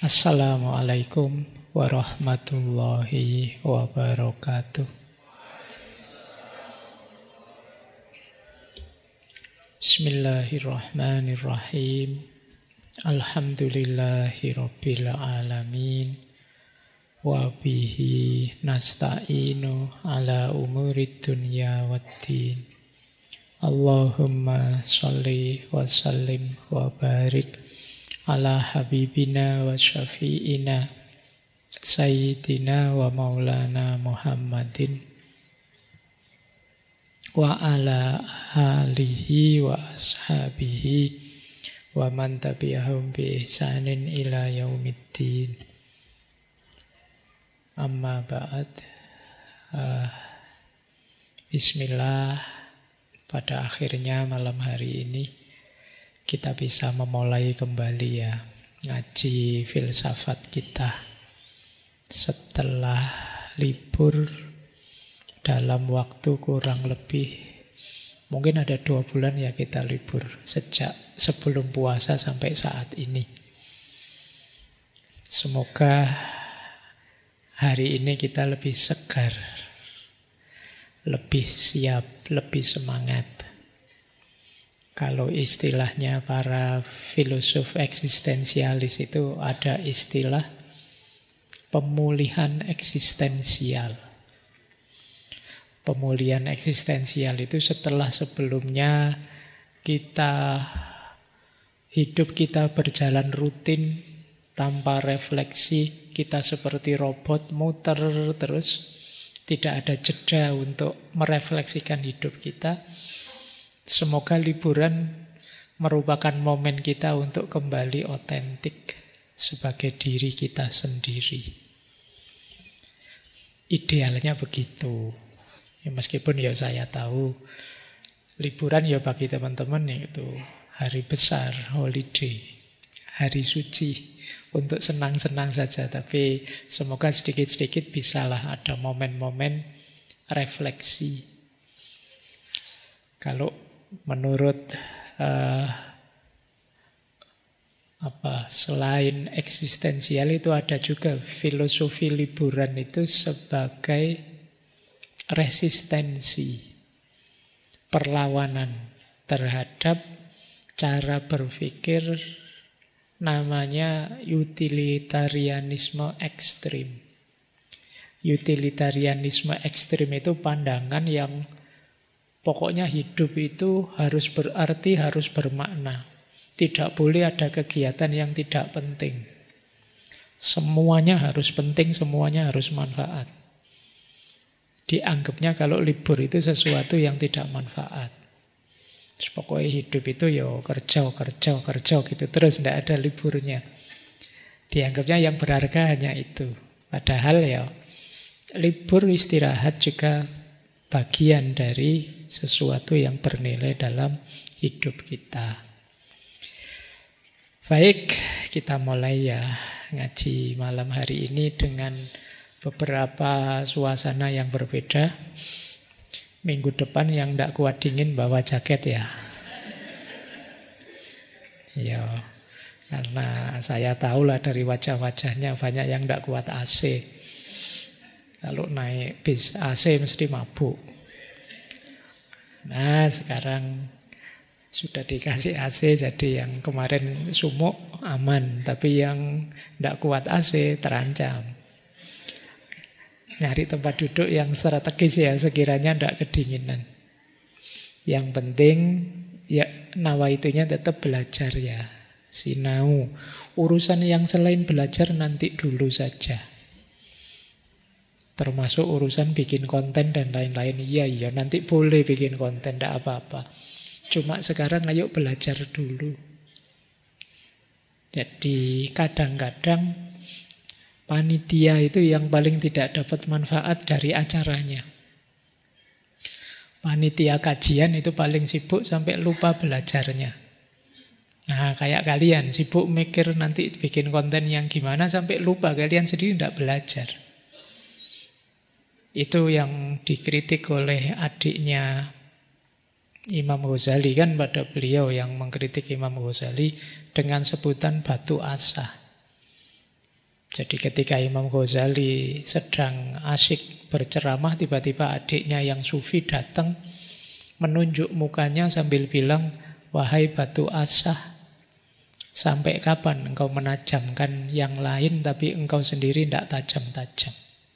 Assalamualaikum warahmatullahi wabarakatuh. Bismillahirrahmanirrahim. Alhamdulillahi rabbil alamin. Wa bihi nasta'inu ala umurid dunya waddin. Allahumma sholli wa sallim wa barik ala habibina wa syafi'ina sayyidina wa maulana Muhammadin wa ala alihi wa ashabihi wa man tabi'ahum bi ihsanin ila yaumiddin. Amma ba'd. Bismillah. Pada akhirnya malam hari ini kita bisa memulai kembali ya ngaji filsafat kita setelah libur dalam waktu kurang lebih mungkin ada 2 bulan ya kita libur sejak sebelum puasa sampai saat ini. Semoga hari ini kita lebih segar, lebih siap, lebih semangat. Kalau istilahnya para filosof eksistensialis itu ada istilah pemulihan eksistensial. Pemulihan eksistensial itu setelah sebelumnya hidup kita berjalan rutin tanpa refleksi, kita seperti robot muter terus, tidak ada jeda untuk merefleksikan hidup kita. Semoga liburan merupakan momen kita untuk kembali otentik sebagai diri kita sendiri. Idealnya begitu. Ya, meskipun ya saya tahu liburan ya bagi teman-teman itu hari besar, holiday, hari suci untuk senang-senang saja. Tapi semoga sedikit-sedikit bisalah ada momen-momen refleksi. Kalau menurut selain eksistensial itu ada juga filosofi liburan itu sebagai resistensi, perlawanan terhadap cara berpikir namanya utilitarianisme ekstrim. Utilitarianisme ekstrim itu pandangan yang pokoknya hidup itu harus berarti, harus bermakna. Tidak boleh ada kegiatan yang tidak penting. Semuanya harus penting, semuanya harus manfaat. Dianggapnya kalau libur itu sesuatu yang tidak manfaat. Pokoknya hidup itu ya kerja gitu. Terus tidak ada liburnya. Dianggapnya yang berharga hanya itu. Padahal ya libur istirahat juga bagian dari sesuatu yang bernilai dalam hidup kita. Baik, kita mulai ya ngaji malam hari ini dengan beberapa suasana yang berbeda. Minggu depan yang tidak kuat dingin bawa jaket ya. Ya, karena saya tahulah dari wajah-wajahnya banyak yang tidak kuat AC. Kalau naik bis AC mesti mabuk. Nah, sekarang sudah dikasih AC, jadi yang kemarin sumuk aman, tapi yang tidak kuat AC terancam. Nyari tempat duduk yang strategis ya, sekiranya tidak kedinginan. Yang penting ya nawaitunya tetap belajar ya, sinau. Urusan yang selain belajar nanti dulu saja. Termasuk urusan bikin konten dan lain-lain. Iya, nanti boleh bikin konten, tidak apa-apa. Cuma sekarang ayo belajar dulu. Jadi kadang-kadang panitia itu yang paling tidak dapat manfaat dari acaranya. Panitia kajian itu paling sibuk sampai lupa belajarnya. Nah, kayak kalian sibuk mikir nanti bikin konten yang gimana sampai lupa kalian sendiri tidak belajar. Itu yang dikritik oleh adiknya Imam Ghazali kan, pada beliau yang mengkritik Imam Ghazali dengan sebutan batu asa. Jadi ketika Imam Ghazali sedang asyik berceramah, tiba-tiba adiknya yang sufi datang, menunjuk mukanya sambil bilang, "Wahai batu asah, sampai kapan engkau menajamkan yang lain tapi engkau sendiri tidak tajam-tajam?"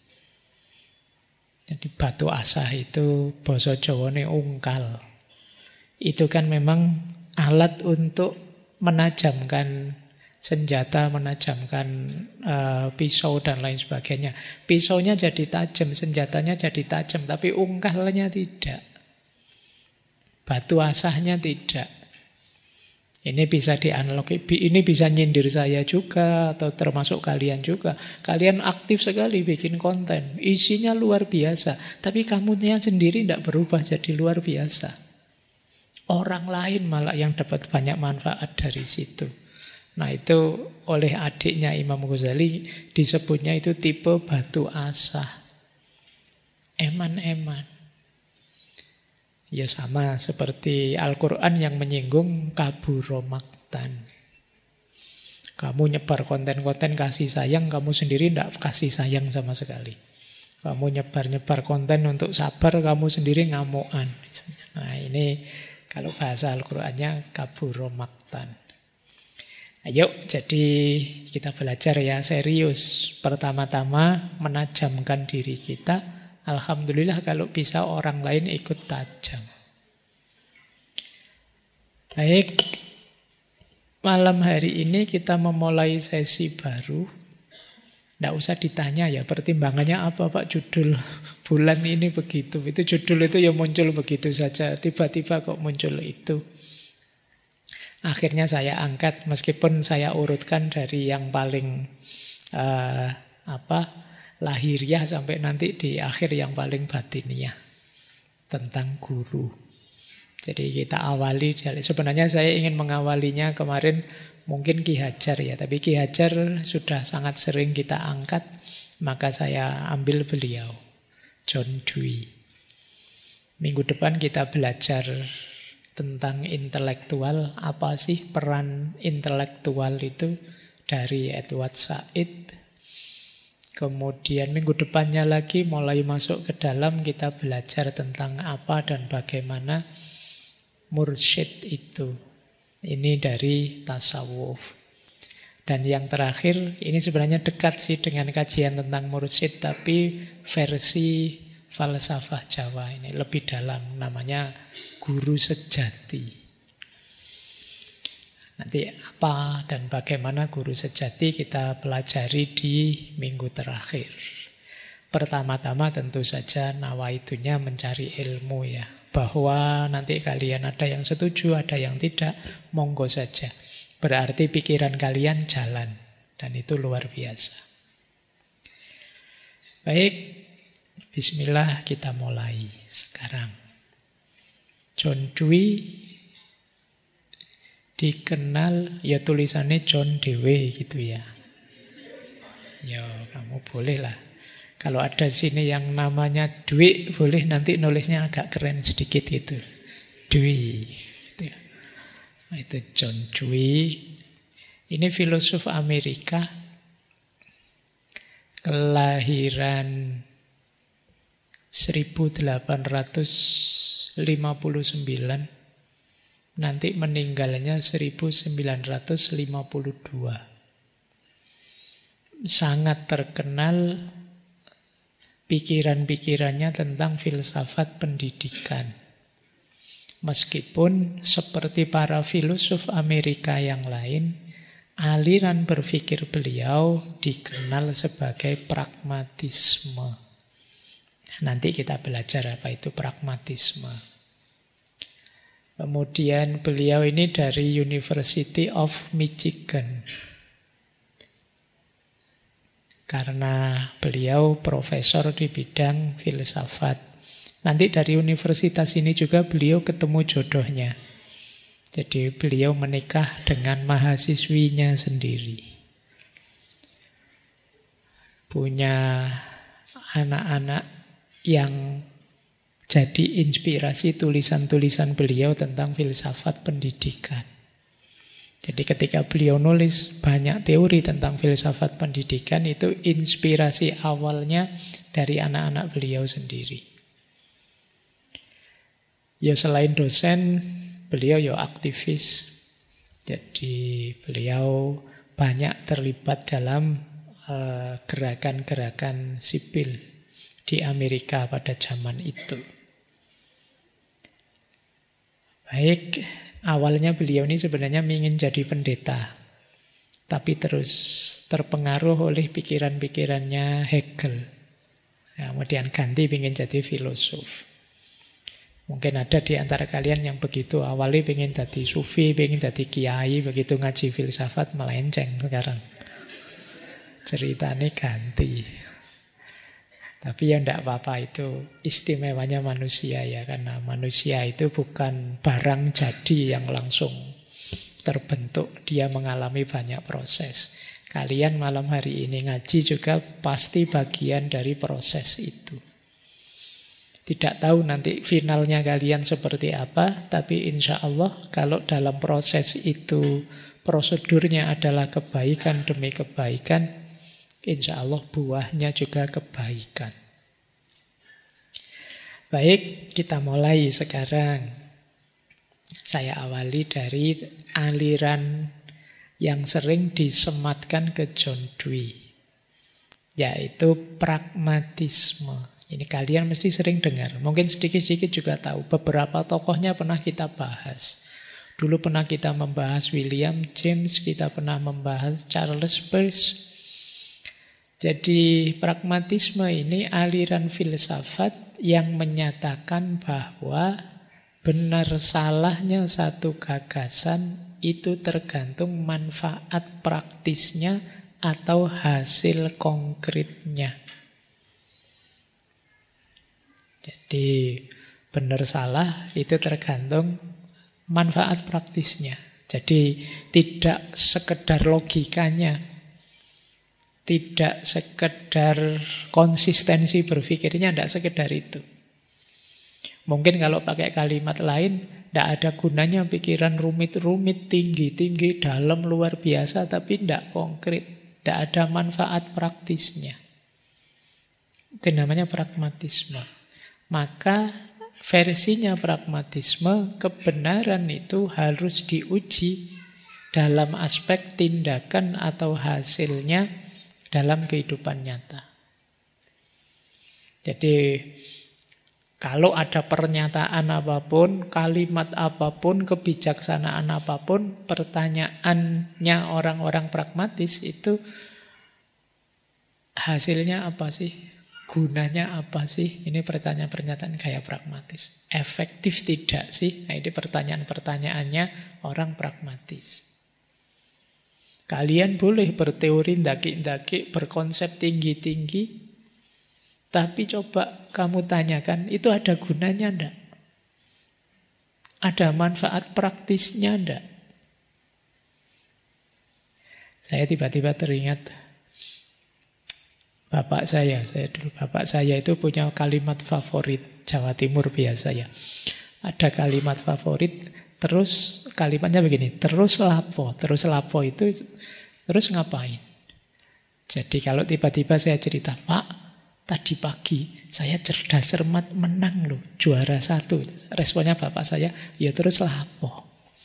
Jadi batu asah itu basa Jawane ungkal. Itu kan memang alat untuk menajamkan senjata, menajamkan pisau dan lain sebagainya. Pisaunya jadi tajam, senjatanya jadi tajam, tapi ungkalnya tidak. Batu asahnya tidak. Ini bisa dianalogi, ini bisa nyindir saya juga, atau termasuk kalian juga. Kalian aktif sekali bikin konten, isinya luar biasa, tapi kamunya sendiri tidak berubah jadi luar biasa. Orang lain malah yang dapat banyak manfaat dari situ. Nah itu oleh adiknya Imam Ghazali disebutnya itu tipe batu asah. Eman-eman. Ya sama seperti Al-Quran yang menyinggung kaburo maktan. Kamu nyebar konten-konten kasih sayang, kamu sendiri tidak kasih sayang sama sekali. Kamu nyebar-nyebar konten untuk sabar, kamu sendiri ngamuan. Nah ini kalau bahasa Al-Qurannya kaburo maktan. Ayo, jadi kita belajar ya serius. Pertama-tama menajamkan diri kita. Alhamdulillah kalau bisa orang lain ikut tajam. Baik, malam hari ini kita memulai sesi baru. Tidak usah ditanya ya pertimbangannya apa Pak, judul bulan ini begitu. Itu judul itu ya muncul begitu saja. Tiba-tiba kok muncul itu. Akhirnya saya angkat meskipun saya urutkan dari yang paling lahiriah sampai nanti di akhir yang paling batiniah tentang guru. Jadi kita awali, sebenarnya saya ingin mengawalinya kemarin mungkin Ki Hajar ya, tapi Ki Hajar sudah sangat sering kita angkat, maka saya ambil beliau, John Dewey. Minggu depan kita belajar tentang intelektual, apa sih peran intelektual itu dari Edward Said. Kemudian minggu depannya lagi mulai masuk ke dalam kita belajar tentang apa dan bagaimana mursyid itu. Ini dari tasawuf. Dan yang terakhir, ini sebenarnya dekat sih dengan kajian tentang mursyid, tapi versi falsafah Jawa ini lebih dalam, namanya guru sejati. Nanti apa dan bagaimana guru sejati kita pelajari di minggu terakhir. Pertama-tama tentu saja nawaitunya mencari ilmu ya. Bahwa nanti kalian ada yang setuju, ada yang tidak, monggo saja. Berarti pikiran kalian jalan. Dan itu luar biasa. Baik, bismillah kita mulai sekarang. John Dewey dikenal, ya tulisannya John Dewey gitu ya. Ya kamu boleh lah. Kalau ada sini yang namanya Dewey, boleh nanti nulisnya agak keren sedikit gitu. Dewey. Gitu. Nah, itu John Dewey. Ini filosof Amerika. Kelahiran 1859, nanti meninggalnya 1952. Sangat terkenal pikiran-pikirannya tentang filsafat pendidikan. Meskipun seperti para filosof Amerika yang lain, aliran berpikir beliau dikenal sebagai pragmatisme. Nanti kita belajar apa itu pragmatisme. Kemudian beliau ini dari University of Michigan. Karena beliau profesor di bidang filsafat. Nanti dari universitas ini juga beliau ketemu jodohnya. Jadi beliau menikah dengan mahasiswinya sendiri. Punya anak-anak yang jadi inspirasi tulisan-tulisan beliau tentang filsafat pendidikan. Jadi ketika beliau nulis banyak teori tentang filsafat pendidikan, itu inspirasi awalnya dari anak-anak beliau sendiri. Ya selain dosen, beliau ya aktivis. Jadi beliau banyak terlibat dalam gerakan-gerakan sipil di Amerika pada zaman itu. Baik, awalnya beliau ini sebenarnya ingin jadi pendeta, tapi terus terpengaruh oleh pikiran-pikirannya Hegel. Kemudian ganti ingin jadi filosof. Mungkin ada di antara kalian yang begitu awalnya ingin jadi sufi, ingin jadi kiai, begitu ngaji filsafat melenceng sekarang. Ceritanya ganti. Tapi ya enggak apa-apa, itu istimewanya manusia ya. Karena manusia itu bukan barang jadi yang langsung terbentuk. Dia mengalami banyak proses. Kalian malam hari ini ngaji juga pasti bagian dari proses itu. Tidak tahu nanti finalnya kalian seperti apa. Tapi insya Allah kalau dalam proses itu prosedurnya adalah kebaikan demi kebaikan, insya Allah buahnya juga kebaikan. Baik, kita mulai sekarang. Saya awali dari aliran yang sering disematkan ke John Dewey, yaitu pragmatisme. Ini kalian mesti sering dengar. Mungkin sedikit-sedikit juga tahu. Beberapa tokohnya pernah kita bahas. Dulu pernah kita membahas William James, kita pernah membahas Charles Peirce. Jadi pragmatisme ini aliran filsafat yang menyatakan bahwa benar salahnya satu gagasan itu tergantung manfaat praktisnya atau hasil konkretnya. Jadi benar salah itu tergantung manfaat praktisnya. Jadi tidak sekedar logikanya, tidak sekedar konsistensi berpikirnya, tidak sekedar itu. Mungkin kalau pakai kalimat lain, tidak ada gunanya pikiran rumit-rumit, tinggi-tinggi, dalam, luar biasa, tapi tidak konkret. Tidak ada manfaat praktisnya. Itu namanya pragmatisme. Maka versinya pragmatisme, kebenaran itu harus diuji dalam aspek tindakan atau hasilnya dalam kehidupan nyata. Jadi kalau ada pernyataan apapun, kalimat apapun, kebijaksanaan apapun, pertanyaannya orang-orang pragmatis itu hasilnya apa sih? Gunanya apa sih? Ini pertanyaan-pernyataan kayak pragmatis. Efektif tidak sih? Nah, ini pertanyaan-pertanyaannya orang pragmatis. Kalian boleh berteori ndaki-ndaki, berkonsep tinggi-tinggi, tapi coba kamu tanyakan, itu ada gunanya enggak? Ada manfaat praktisnya enggak? Saya tiba-tiba teringat bapak saya itu punya kalimat favorit Jawa Timur biasa ya. Ada kalimat favorit, terus kalimatnya begini, terus lapo itu terus ngapain? Jadi kalau tiba-tiba saya cerita, Pak, tadi pagi saya cerdas cermat menang loh, juara 1. Responnya bapak saya, ya terus lapo.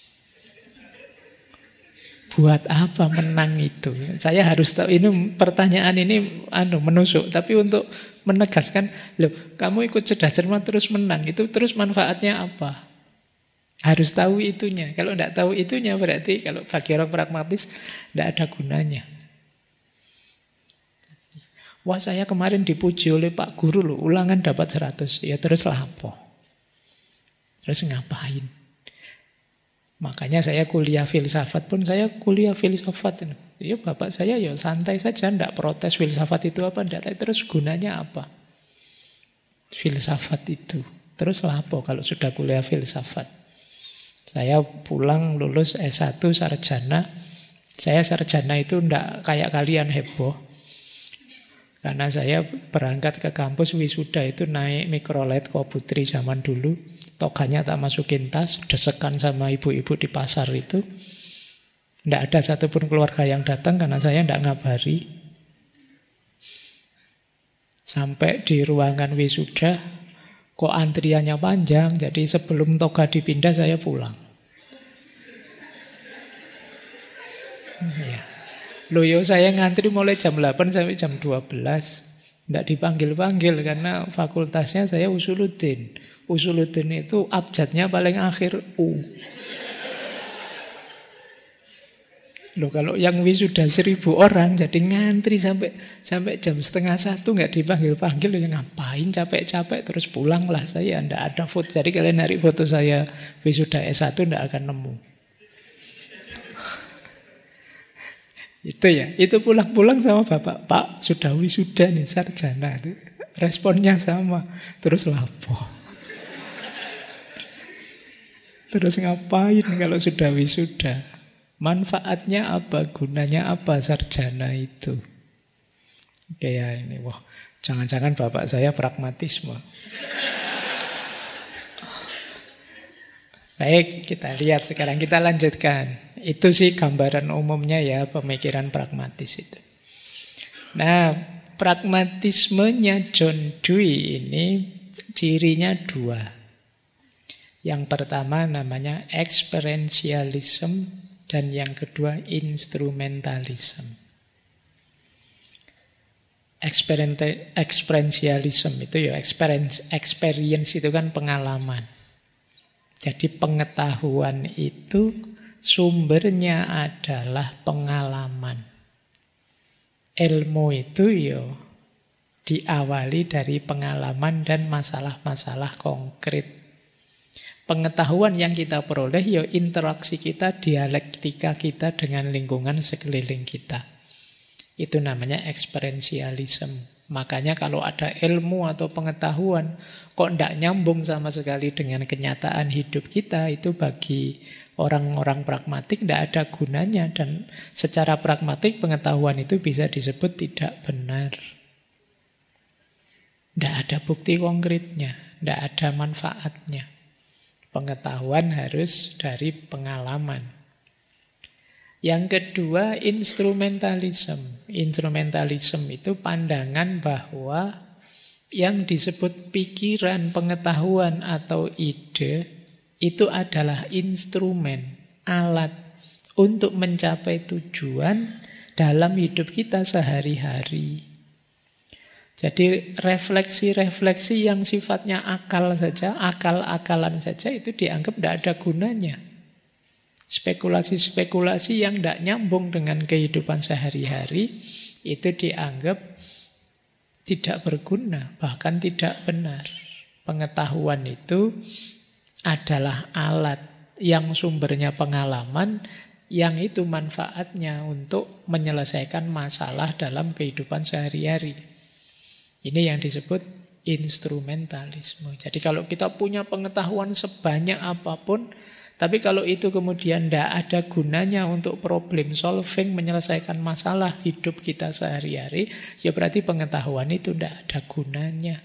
Buat apa menang itu? Saya harus tahu, ini pertanyaan ini menusuk, tapi untuk menegaskan, loh, kamu ikut cerdas cermat terus menang, itu terus manfaatnya apa? Harus tahu itunya. Kalau tidak tahu itunya berarti kalau bagi orang pragmatis tidak ada gunanya. Wah, saya kemarin dipuji oleh Pak Guru loh, ulangan dapat 100. Ya terus lapo. Terus ngapain? Makanya saya kuliah filsafat pun saya kuliah filsafat. Ya bapak saya ya santai saja, tidak protes filsafat itu apa tidak. Terus gunanya apa? Filsafat itu. Terus lapo kalau sudah kuliah filsafat? Saya pulang lulus S1 sarjana. Saya sarjana itu tidak kayak kalian heboh. Karena saya berangkat ke kampus wisuda itu naik mikrolet Koputri zaman dulu. Toganya tak masukin tas, desekan sama ibu-ibu di pasar itu. Tidak ada satupun keluarga yang datang karena saya tidak ngabari. Sampai di ruangan wisuda, kok antriannya panjang, jadi sebelum toga dipindah saya pulang. Ya. Loh yo, saya ngantri mulai jam 8 sampai jam 12. Tidak dipanggil-panggil karena fakultasnya saya usuluddin. Usuluddin itu abjadnya paling akhir U. Loh kalau yang wisuda 1.000 orang jadi ngantri sampai jam 12:30 nggak dipanggil-panggil, ya ngapain capek-capek, terus pulang lah saya. Nggak ada foto. Jadi kalian narik foto saya wisuda S1 nggak akan nemu. Itu ya, itu pulang-pulang sama bapak, Pak sudah wisuda nih sarjana. Responnya sama, terus lapo. Terus ngapain kalau sudah wisuda? Manfaatnya apa? Gunanya apa sarjana itu? Oke ya ini, wah, jangan-jangan bapak saya pragmatisme. Baik, kita lihat sekarang, kita lanjutkan. Itu sih gambaran umumnya ya, pemikiran pragmatis itu. Nah, pragmatismenya John Dewey ini cirinya 2. Yang pertama namanya experientialism, dan yang kedua instrumentalism. Experientialism itu ya, experience itu kan pengalaman. Jadi pengetahuan itu sumbernya adalah pengalaman. Ilmu itu ya diawali dari pengalaman dan masalah-masalah konkret. Pengetahuan yang kita peroleh ya interaksi kita, dialektika kita dengan lingkungan sekeliling kita. Itu namanya experientialism. Makanya kalau ada ilmu atau pengetahuan kok tidak nyambung sama sekali dengan kenyataan hidup kita, itu bagi orang-orang pragmatik tidak ada gunanya. Dan secara pragmatik pengetahuan itu bisa disebut tidak benar. Tidak ada bukti konkretnya, tidak ada manfaatnya. Pengetahuan harus dari pengalaman. Yang kedua, instrumentalism. Instrumentalism itu pandangan bahwa yang disebut pikiran, pengetahuan atau ide itu adalah instrumen, alat untuk mencapai tujuan dalam hidup kita sehari-hari. Jadi refleksi-refleksi yang sifatnya akal saja, akal-akalan saja itu dianggap tidak ada gunanya. Spekulasi-spekulasi yang tidak nyambung dengan kehidupan sehari-hari itu dianggap tidak berguna, bahkan tidak benar. Pengetahuan itu adalah alat yang sumbernya pengalaman, yang itu manfaatnya untuk menyelesaikan masalah dalam kehidupan sehari-hari. Ini yang disebut instrumentalisme. Jadi kalau kita punya pengetahuan sebanyak apapun, tapi kalau itu kemudian tidak ada gunanya untuk problem solving, menyelesaikan masalah hidup kita sehari-hari, ya berarti pengetahuan itu tidak ada gunanya.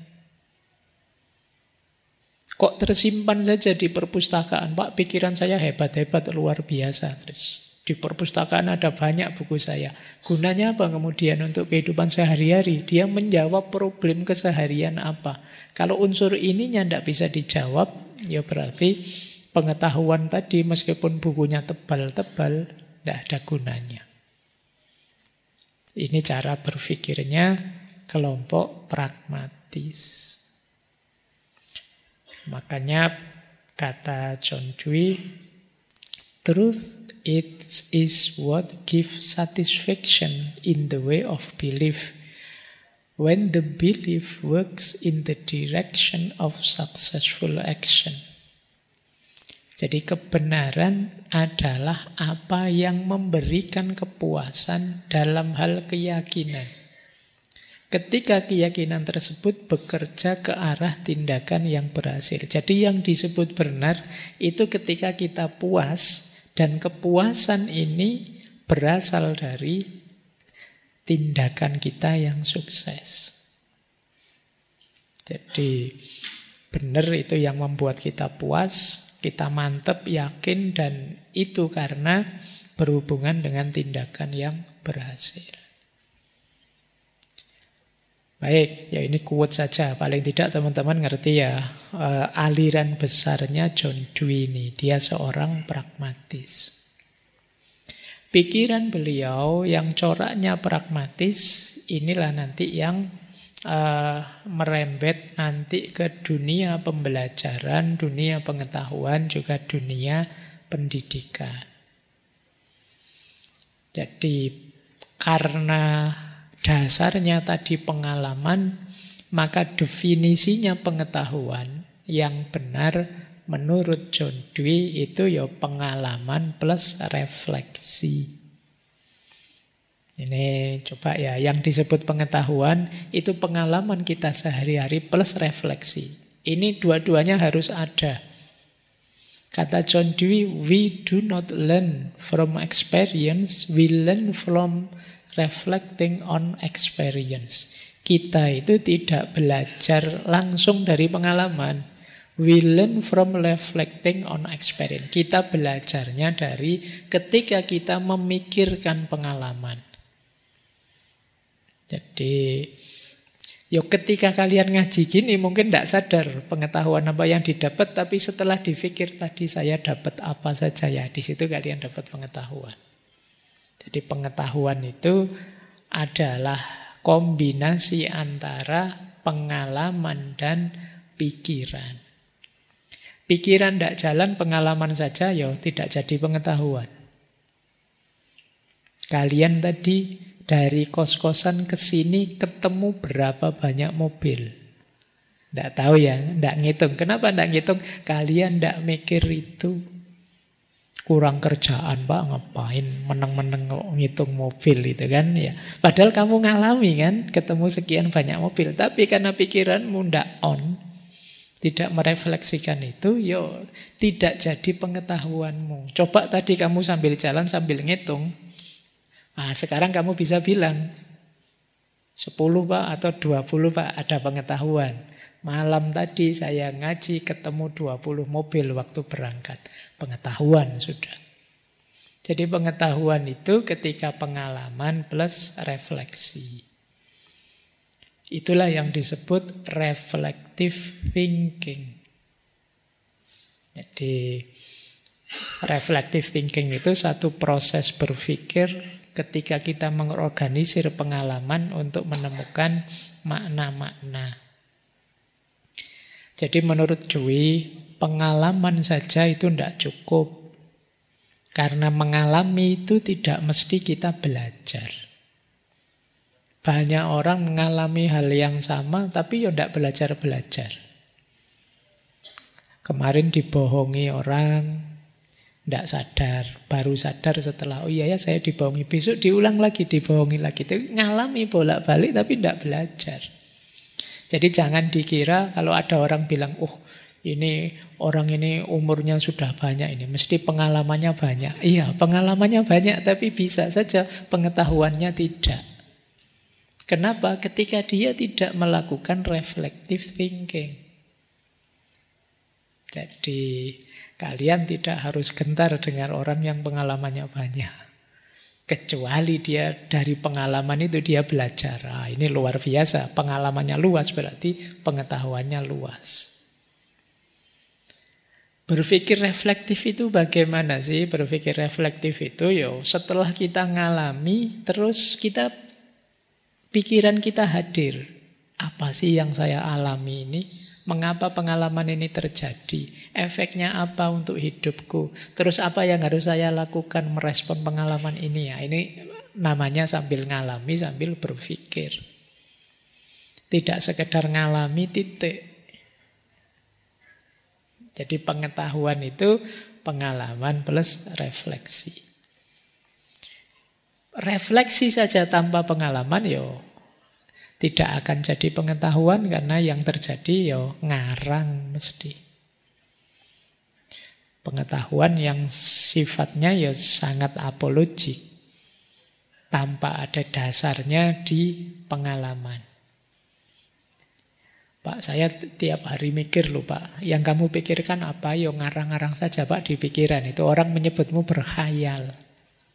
Kok tersimpan saja di perpustakaan? Pak, pikiran saya hebat-hebat, luar biasa. Terus di perpustakaan ada banyak buku saya. Gunanya apa kemudian untuk kehidupan sehari-hari? Dia menjawab problem keseharian apa? Kalau unsur ininya tidak bisa dijawab, ya berarti pengetahuan tadi meskipun bukunya tebal-tebal, tidak ada gunanya. Ini cara berpikirnya kelompok pragmatis. Makanya kata John Dewey, truth it is what gives satisfaction in the way of belief, when the belief works in the direction of successful action. Jadi kebenaran adalah apa yang memberikan kepuasan dalam hal keyakinan. Ketika keyakinan tersebut bekerja ke arah tindakan yang berhasil. Jadi yang disebut benar itu ketika kita puas, dan kepuasan ini berasal dari tindakan kita yang sukses. Jadi benar itu yang membuat kita puas, kita mantap, yakin, dan itu karena berhubungan dengan tindakan yang berhasil. Baik, ya ini quote saja. Paling tidak teman-teman ngerti ya aliran besarnya John Dewey ini. Dia seorang pragmatis. Pikiran beliau yang coraknya pragmatis inilah nanti yang merembet nanti ke dunia pembelajaran, dunia pengetahuan, juga dunia pendidikan. Jadi karena dasarnya tadi pengalaman, maka definisinya pengetahuan yang benar menurut John Dewey itu ya pengalaman plus refleksi. Ini coba ya, yang disebut pengetahuan itu pengalaman kita sehari-hari plus refleksi. Ini dua-duanya harus ada. Kata John Dewey, we do not learn from experience, we learn from reflecting on experience. Kita itu tidak belajar langsung dari pengalaman. We learn from reflecting on experience. Kita belajarnya dari ketika kita memikirkan pengalaman. Jadi, ketika kalian ngaji gini mungkin tidak sadar pengetahuan apa yang didapat, tapi setelah dipikir tadi saya dapat apa saja ya, di situ kalian dapat pengetahuan. Jadi pengetahuan itu adalah kombinasi antara pengalaman dan pikiran. Pikiran tidak jalan, pengalaman saja ya tidak jadi pengetahuan. Kalian tadi dari kos-kosan ke sini ketemu berapa banyak mobil? Tidak tahu ya, tidak ngitung. Kenapa tidak ngitung? Kalian tidak mikir itu. Kurang kerjaan Pak, ngapain meneng-meneng ngitung mobil itu kan ya. Padahal kamu ngalami kan, ketemu sekian banyak mobil. Tapi karena pikiranmu tidak on, tidak merefleksikan itu, tidak jadi pengetahuanmu. Coba tadi kamu sambil jalan sambil ngitung. Nah, sekarang kamu bisa bilang 10 Pak atau 20 Pak ada pengetahuan. Malam tadi saya ngaji ketemu 20 mobil waktu berangkat. Pengetahuan sudah. Jadi pengetahuan itu ketika pengalaman plus refleksi. Itulah yang disebut reflective thinking. Jadi reflective thinking itu satu proses berpikir ketika kita mengorganisir pengalaman untuk menemukan makna-makna. Jadi menurut Dewey, pengalaman saja itu tidak cukup. Karena mengalami itu tidak mesti kita belajar. Banyak orang mengalami hal yang sama, tapi tidak belajar-belajar. Kemarin dibohongi orang, tidak sadar, baru sadar setelah, oh iya ya saya dibohongi, besok diulang lagi, dibohongi lagi. Itu ngalami bolak-balik tapi tidak belajar. Jadi jangan dikira kalau ada orang bilang, ini orang ini umurnya sudah banyak ini, mesti pengalamannya banyak. Iya, pengalamannya banyak tapi bisa saja pengetahuannya tidak. Kenapa? Ketika dia tidak melakukan reflective thinking. Jadi kalian tidak harus gentar dengan orang yang pengalamannya banyak. Kecuali dia dari pengalaman itu dia belajar. Ini luar biasa. Pengalamannya luas berarti pengetahuannya luas. Berpikir reflektif itu bagaimana sih? Berpikir reflektif itu setelah kita ngalami, terus pikiran kita hadir. Apa sih yang saya alami ini? Mengapa pengalaman ini terjadi? Efeknya apa untuk hidupku? Terus apa yang harus saya lakukan merespon pengalaman ini ya? Ini namanya sambil ngalami, sambil berpikir. Tidak sekedar ngalami, titik. Jadi pengetahuan itu pengalaman plus refleksi. Refleksi saja tanpa pengalaman tidak akan jadi pengetahuan karena yang terjadi ngarang mesti. Pengetahuan yang sifatnya sangat apologik tanpa ada dasarnya di pengalaman. Pak, saya tiap hari mikir loh Pak. Yang kamu pikirkan apa? Ngarang-ngarang saja Pak di pikiran. Itu orang menyebutmu berkhayal.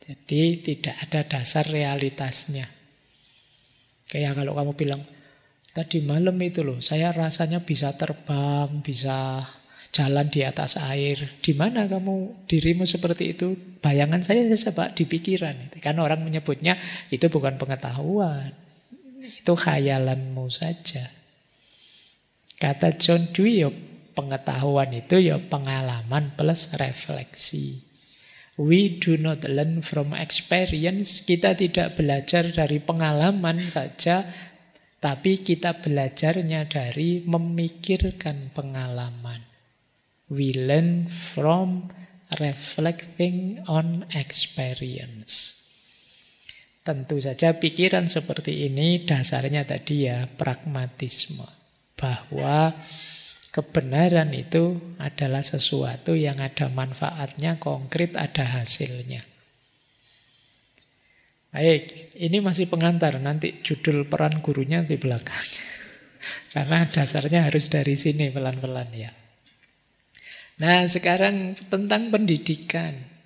Jadi tidak ada dasar realitasnya. Kayak kalau kamu bilang, tadi malam itu loh, saya rasanya bisa terbang, bisa jalan di atas air. Di mana kamu dirimu seperti itu? Bayangan saya sebab di pikiran. Kan orang menyebutnya itu bukan pengetahuan. Itu khayalanmu saja. Kata John Dewey, pengetahuan itu ya pengalaman plus refleksi. We do not learn from experience. Kita tidak belajar dari pengalaman saja, tapi kita belajarnya dari memikirkan pengalaman. We learn from reflecting on experience. Tentu saja pikiran seperti ini dasarnya tadi ya pragmatisme. Bahwa kebenaran itu adalah sesuatu yang ada manfaatnya, konkret, ada hasilnya. Baik, ini masih pengantar. Nanti judul peran gurunya di belakang. Karena dasarnya harus dari sini pelan-pelan ya. Nah, sekarang tentang pendidikan.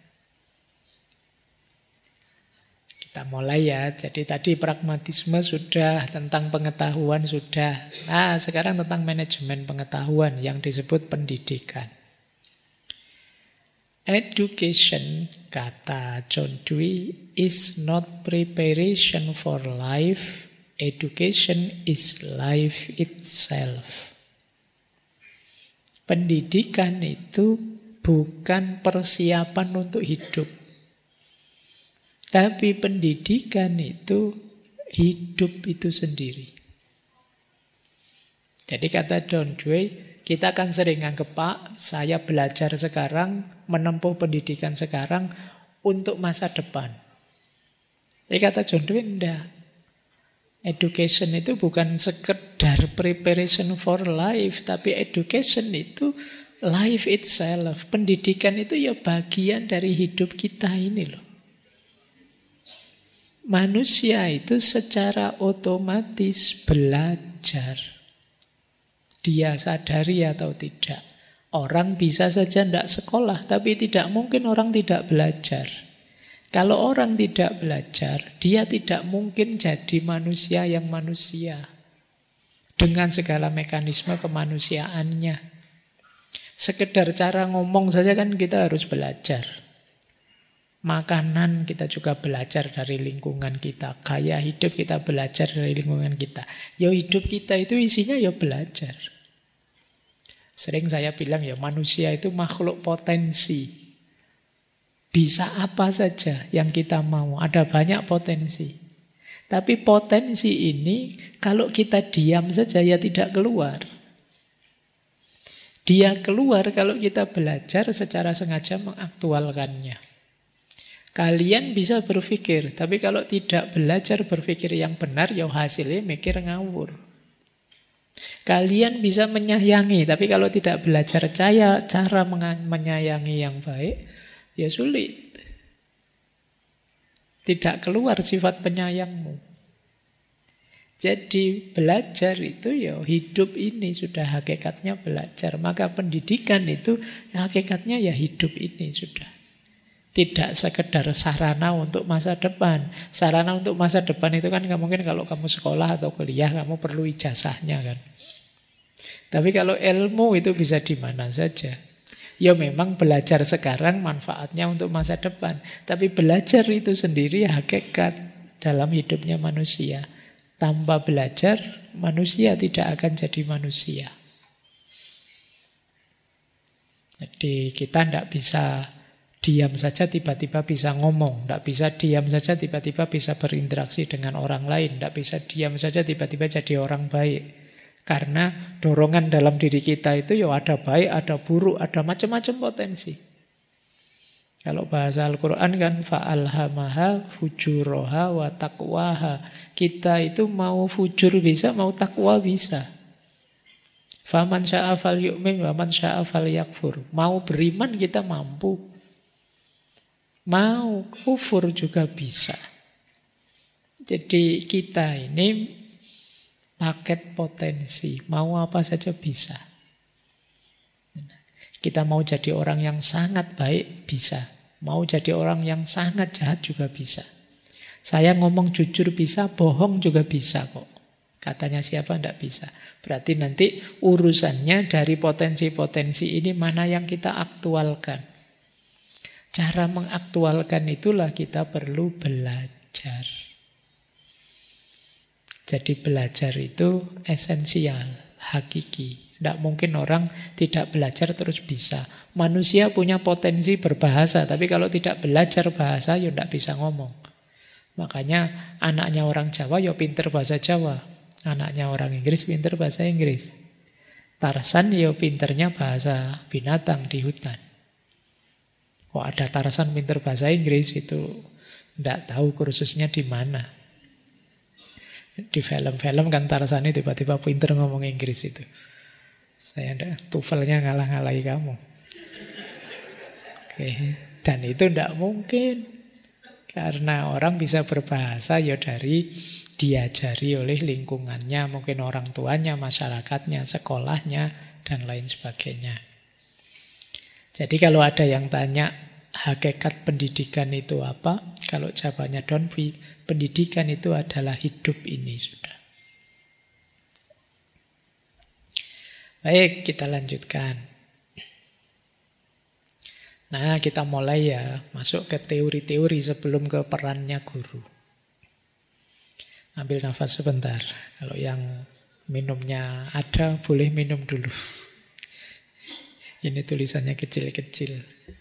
Kita mulai ya. Jadi tadi pragmatisme sudah, tentang pengetahuan sudah. Nah, sekarang tentang manajemen pengetahuan yang disebut pendidikan. Education, kata John Dewey, is not preparation for life. Education is life itself. Pendidikan itu bukan persiapan untuk hidup. Tapi pendidikan itu hidup itu sendiri. Jadi kata John Dewey, kita kan sering anggap, Pak, saya belajar sekarang, menempuh pendidikan sekarang untuk masa depan. Jadi kata John Dewey, enggak. Education itu bukan sekedar preparation for life, tapi education itu life itself. Pendidikan itu ya bagian dari hidup kita ini loh. Manusia itu secara otomatis belajar. Dia sadari atau tidak. Orang bisa saja tidak sekolah, tapi tidak mungkin orang tidak belajar. Kalau orang tidak belajar, dia tidak mungkin jadi manusia yang manusia. Dengan segala mekanisme kemanusiaannya. Sekedar cara ngomong saja kan kita harus belajar. Makanan kita juga belajar dari lingkungan kita. Gaya hidup kita belajar dari lingkungan kita. Ya hidup kita itu isinya ya belajar. Sering saya bilang ya manusia itu makhluk potensi. Bisa apa saja yang kita mau. Ada banyak potensi. Tapi potensi ini kalau kita diam saja ya tidak keluar. Dia keluar kalau kita belajar secara sengaja mengaktualkannya. Kalian bisa berpikir, tapi kalau tidak belajar berpikir yang benar, ya hasilnya mikir ngawur. Kalian bisa menyayangi, tapi kalau tidak belajar cara menyayangi yang baik, ya sulit. Tidak keluar sifat penyayangmu. Jadi belajar itu ya hidup ini sudah hakikatnya belajar. Maka pendidikan itu hakikatnya ya hidup ini sudah. Tidak sekedar sarana untuk masa depan. Sarana untuk masa depan itu kan mungkin kalau kamu sekolah atau kuliah kamu perlu ijazahnya kan. Tapi kalau ilmu itu bisa di mana saja. Ya memang belajar sekarang manfaatnya untuk masa depan. Tapi belajar itu sendiri hakikat dalam hidupnya manusia. Tanpa belajar manusia tidak akan jadi manusia. Jadi kita tidak bisa diam saja tiba-tiba bisa ngomong. Tidak bisa diam saja tiba-tiba bisa berinteraksi dengan orang lain. Tidak bisa diam saja tiba-tiba jadi orang baik. Karena dorongan dalam diri kita itu ya ada baik, ada buruk, ada macam-macam potensi. Kalau bahasa Al-Quran kan fa'alhamaha fujuroha wa taqwaha. Kita itu mau fujur bisa, mau takwa bisa. Faman sya'a fal yu'min wa man sya'a fal yakfur. Mau beriman kita mampu. Mau kufur juga bisa. Jadi kita ini paket potensi. Mau apa saja bisa. Kita mau jadi orang yang sangat baik, bisa. Mau jadi orang yang sangat jahat juga bisa. Saya ngomong jujur bisa, bohong juga bisa kok. Katanya siapa tidak bisa. Berarti nanti urusannya dari potensi-potensi ini mana yang kita aktualkan. Cara mengaktualkan itulah kita perlu belajar. Jadi belajar itu esensial, hakiki. Tidak mungkin orang tidak belajar terus bisa. Manusia punya potensi berbahasa, tapi kalau tidak belajar bahasa, ya tidak bisa ngomong. Makanya anaknya orang Jawa ya pinter bahasa Jawa. Anaknya orang Inggris pinter bahasa Inggris. Tarzan ya pinternya bahasa binatang di hutan. Kok ada Tarzan pinter bahasa Inggris itu tidak tahu kursusnya di mana. Di film-film kan Tarzan itu tiba-tiba pinter ngomong Inggris itu. Saya enggak, TOEFL-nya ngalah-ngalahi kamu. Oke. Dan itu tidak mungkin. Karena orang bisa berbahasa ya dari diajari oleh lingkungannya, mungkin orang tuanya, masyarakatnya, sekolahnya, dan lain sebagainya. Jadi kalau ada yang tanya hakikat pendidikan itu apa? Kalau jawabannya don't be, pendidikan itu adalah hidup ini sudah. Baik, kita lanjutkan. Nah, kita mulai ya masuk ke teori-teori sebelum ke perannya guru. Ambil nafas sebentar. Kalau yang minumnya ada, boleh minum dulu. Ini tulisannya kecil-kecil.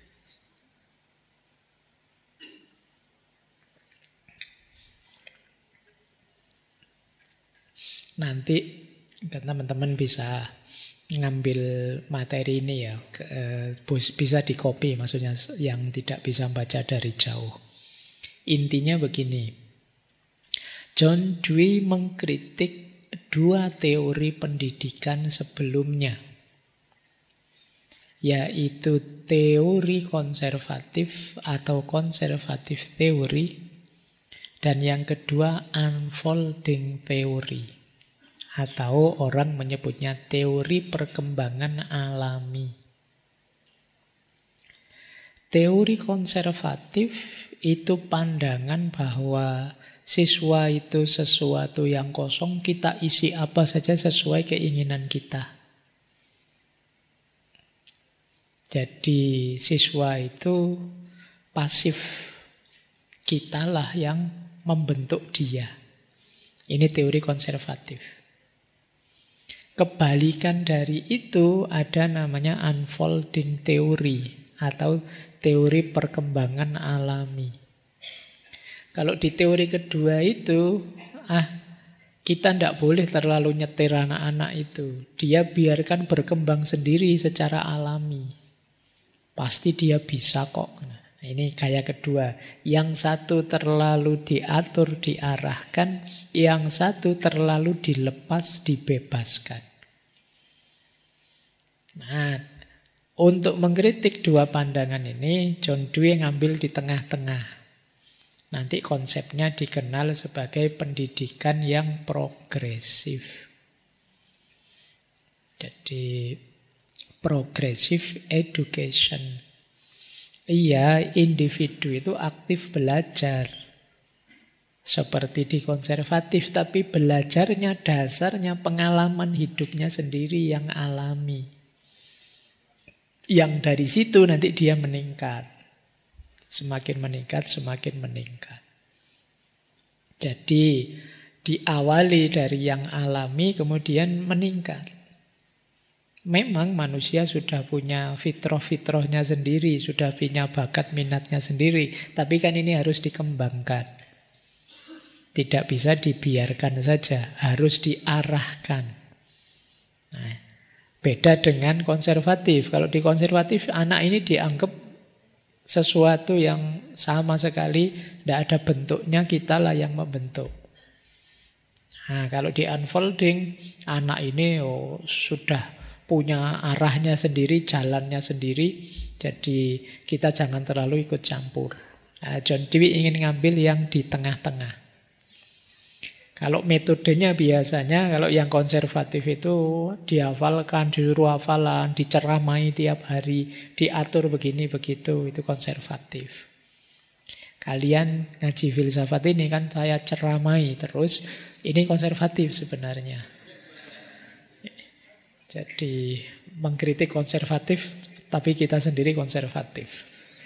Nanti teman-teman bisa ngambil materi ini ya, bisa dikopi, maksudnya yang tidak bisa baca dari jauh. Intinya begini, John Dewey mengkritik dua teori pendidikan sebelumnya, yaitu teori konservatif atau konservatif teori, dan yang kedua unfolding theory. Atau orang menyebutnya teori perkembangan alami. Teori konservatif itu pandangan bahwa siswa itu sesuatu yang kosong, kita isi apa saja sesuai keinginan kita. Jadi siswa itu pasif, kitalah yang membentuk dia. Ini teori konservatif. Kebalikan dari itu ada namanya unfolding theory atau teori perkembangan alami. Kalau di teori kedua itu, kita tidak boleh terlalu nyetir anak-anak itu. Dia biarkan berkembang sendiri secara alami. Pasti dia bisa kok. Nah, ini gaya kedua. Yang satu terlalu diatur, diarahkan. Yang satu terlalu dilepas, dibebaskan. Nah, untuk mengkritik dua pandangan ini, John Dewey ngambil di tengah-tengah. Nanti konsepnya dikenal sebagai pendidikan yang progresif. Jadi, progressive education. Iya, individu itu aktif belajar. Seperti di konservatif, tapi belajarnya dasarnya pengalaman hidupnya sendiri yang alami. Yang dari situ nanti dia meningkat. Semakin meningkat, semakin meningkat. Jadi diawali dari yang alami kemudian meningkat. Memang manusia sudah punya fitrah-fitrahnya sendiri, sudah punya bakat minatnya sendiri. Tapi kan ini harus dikembangkan. Tidak bisa dibiarkan saja, harus diarahkan. Nah, beda dengan konservatif. Kalau di konservatif, anak ini dianggap sesuatu yang sama sekali tidak ada bentuknya, kitalah yang membentuk. Nah, kalau di unfolding, anak ini sudah punya arahnya sendiri, jalannya sendiri. Jadi kita jangan terlalu ikut campur. Nah, John Dewey ingin ngambil yang di tengah-tengah. Kalau metodenya biasanya, kalau yang konservatif itu dihafalkan, disuruh hafalan, diceramai tiap hari, diatur begini begitu, itu konservatif. Kalian ngaji filsafat ini kan saya ceramai terus, ini konservatif sebenarnya. Jadi mengkritik konservatif, tapi kita sendiri konservatif.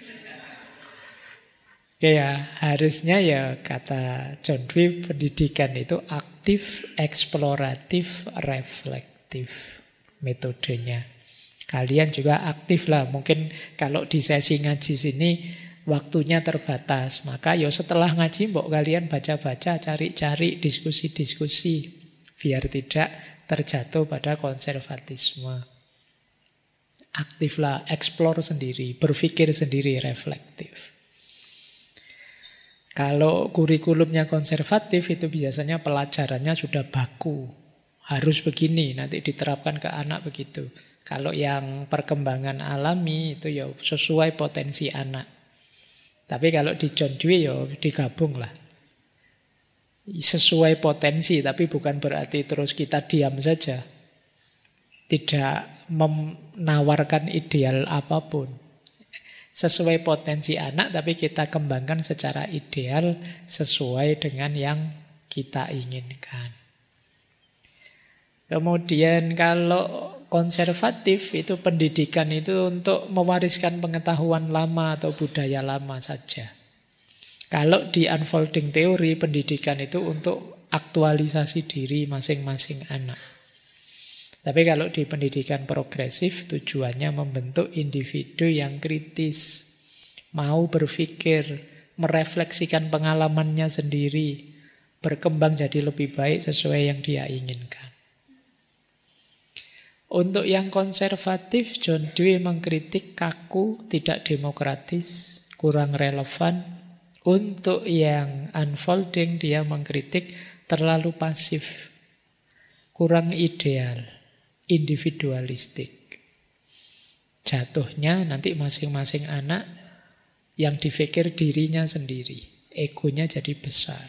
Oke ya, harusnya ya kata John Dewey, pendidikan itu aktif, eksploratif, reflektif metodenya. Kalian juga aktif lah. Mungkin kalau di sesi ngaji sini waktunya terbatas, maka ya setelah ngaji mbok kalian baca-baca, cari-cari, diskusi-diskusi, biar tidak terjatuh pada konservatisme. Aktiflah, eksplor sendiri, berpikir sendiri, reflektif. Kalau kurikulumnya konservatif itu biasanya pelajarannya sudah baku. Harus begini, nanti diterapkan ke anak begitu. Kalau yang perkembangan alami itu ya sesuai potensi anak. Tapi kalau di John Dewey ya digabung lah. Sesuai potensi, tapi bukan berarti terus kita diam saja. Tidak menawarkan ideal apapun. Sesuai potensi anak, tapi kita kembangkan secara ideal sesuai dengan yang kita inginkan. Kemudian kalau konservatif itu pendidikan itu untuk mewariskan pengetahuan lama atau budaya lama saja. Kalau di unfolding teori, pendidikan itu untuk aktualisasi diri masing-masing anak. Tapi kalau di pendidikan progresif, tujuannya membentuk individu yang kritis, mau berpikir, merefleksikan pengalamannya sendiri, berkembang jadi lebih baik sesuai yang dia inginkan. Untuk yang konservatif, John Dewey mengkritik kaku, tidak demokratis, kurang relevan. Untuk yang unfolding, dia mengkritik terlalu pasif, kurang ideal, individualistik. Jatuhnya nanti masing-masing anak yang dipikir dirinya sendiri, egonya jadi besar.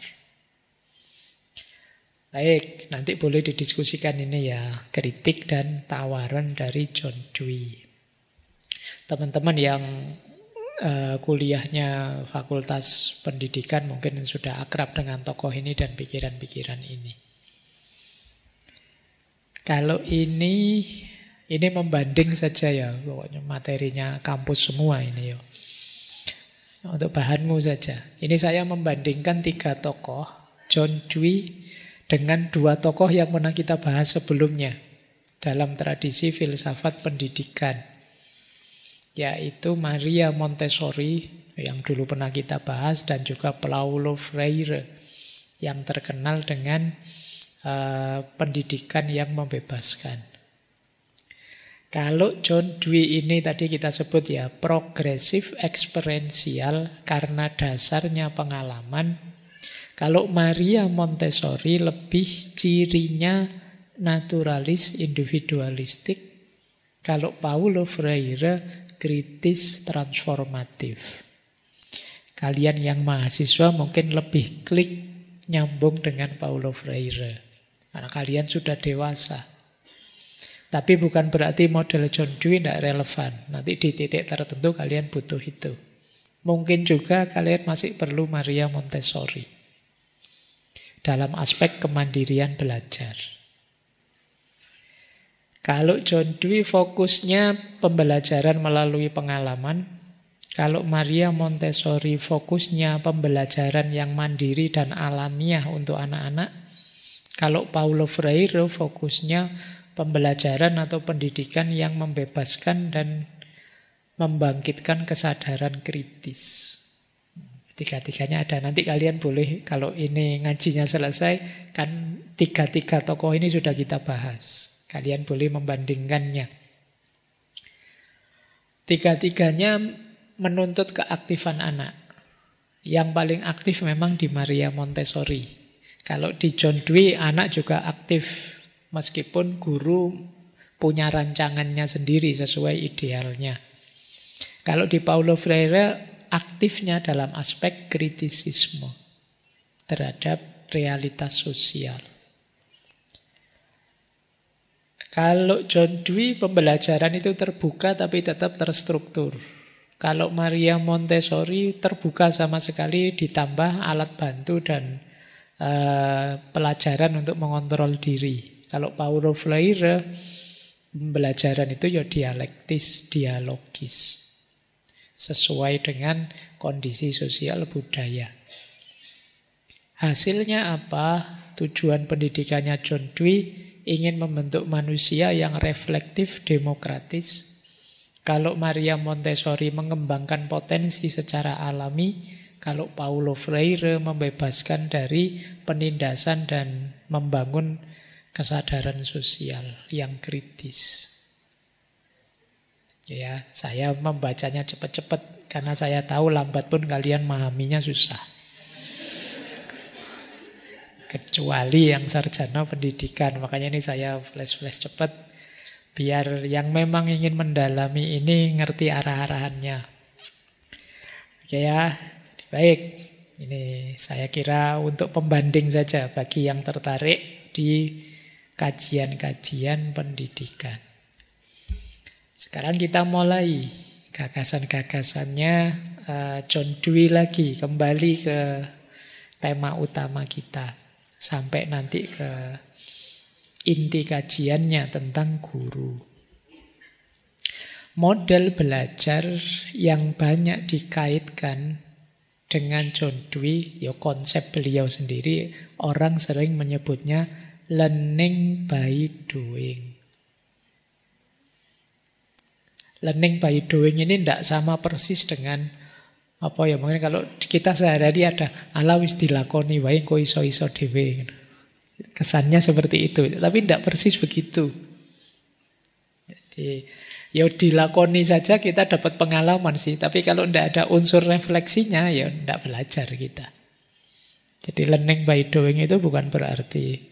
Baik, nanti boleh didiskusikan ini ya, kritik dan tawaran dari John Dewey. Teman-teman yang kuliahnya Fakultas Pendidikan mungkin sudah akrab dengan tokoh ini dan pikiran-pikiran ini. Kalau ini membanding saja ya, pokoknya materinya kampus semua ini ya. Untuk bahanmu saja. Ini saya membandingkan 3 tokoh, John Dewey dengan 2 tokoh yang pernah kita bahas sebelumnya dalam tradisi filsafat pendidikan, yaitu Maria Montessori yang dulu pernah kita bahas dan juga Paulo Freire yang terkenal dengan pendidikan yang membebaskan. Kalau John Dewey ini tadi kita sebut ya progresif eksperiensial karena dasarnya pengalaman. Kalau Maria Montessori lebih cirinya naturalis individualistik. Kalau Paulo Freire kritis transformatif. Kalian yang mahasiswa mungkin lebih klik nyambung dengan Paulo Freire. Karena kalian sudah dewasa. Tapi bukan berarti model John Dewey tidak relevan. Nanti di titik tertentu kalian butuh itu. Mungkin juga kalian masih perlu Maria Montessori dalam aspek kemandirian belajar. Kalau John Dewey fokusnya pembelajaran melalui pengalaman. Kalau Maria Montessori fokusnya pembelajaran yang mandiri dan alamiah untuk anak-anak. Kalau Paulo Freire fokusnya pembelajaran atau pendidikan yang membebaskan dan membangkitkan kesadaran kritis. Tiga-tiganya ada. Nanti kalian boleh, kalau ini ngajinya selesai, kan 3 tokoh ini sudah kita bahas. Kalian boleh membandingkannya. 3-tiganya menuntut keaktifan anak. Yang paling aktif memang di Maria Montessori. Kalau di John Dewey, anak juga aktif. Meskipun guru punya rancangannya sendiri sesuai idealnya. Kalau di Paulo Freire, aktifnya dalam aspek kritisisme terhadap realitas sosial. Kalau John Dewey pembelajaran itu terbuka tapi tetap terstruktur. Kalau Maria Montessori terbuka sama sekali, ditambah alat bantu dan pelajaran untuk mengontrol diri. Kalau Paulo Freire pembelajaran itu ya dialektis, dialogis. Sesuai dengan kondisi sosial budaya. Hasilnya apa? Tujuan pendidikannya John Dewey ingin membentuk manusia yang reflektif, demokratis. Kalau Maria Montessori mengembangkan potensi secara alami, kalau Paulo Freire membebaskan dari penindasan dan membangun kesadaran sosial yang kritis. Ya, saya membacanya cepat-cepat karena saya tahu lambat pun kalian memahaminya susah. Kecuali yang sarjana pendidikan, makanya ini saya flash-flash cepat biar yang memang ingin mendalami ini ngerti arah-arahannya. Oke ya, baik. Ini saya kira untuk pembanding saja bagi yang tertarik di kajian-kajian pendidikan. Sekarang kita mulai gagasan-gagasannya John Dewey lagi, kembali ke tema utama kita. Sampai nanti ke inti kajiannya tentang guru. Model belajar yang banyak dikaitkan dengan John Dewey, ya konsep beliau sendiri, orang sering menyebutnya learning by doing. Learning by doing ini tidak sama persis dengan apa ya, mungkin kalau kita sehari-hari ada ala wis dilakoni wae kok iso-iso dhewe. Kesannya seperti itu, tapi tidak persis begitu. Jadi ya dilakoni saja kita dapat pengalaman sih, tapi kalau tidak ada unsur refleksinya ya tidak belajar kita. Jadi learning by doing itu bukan berarti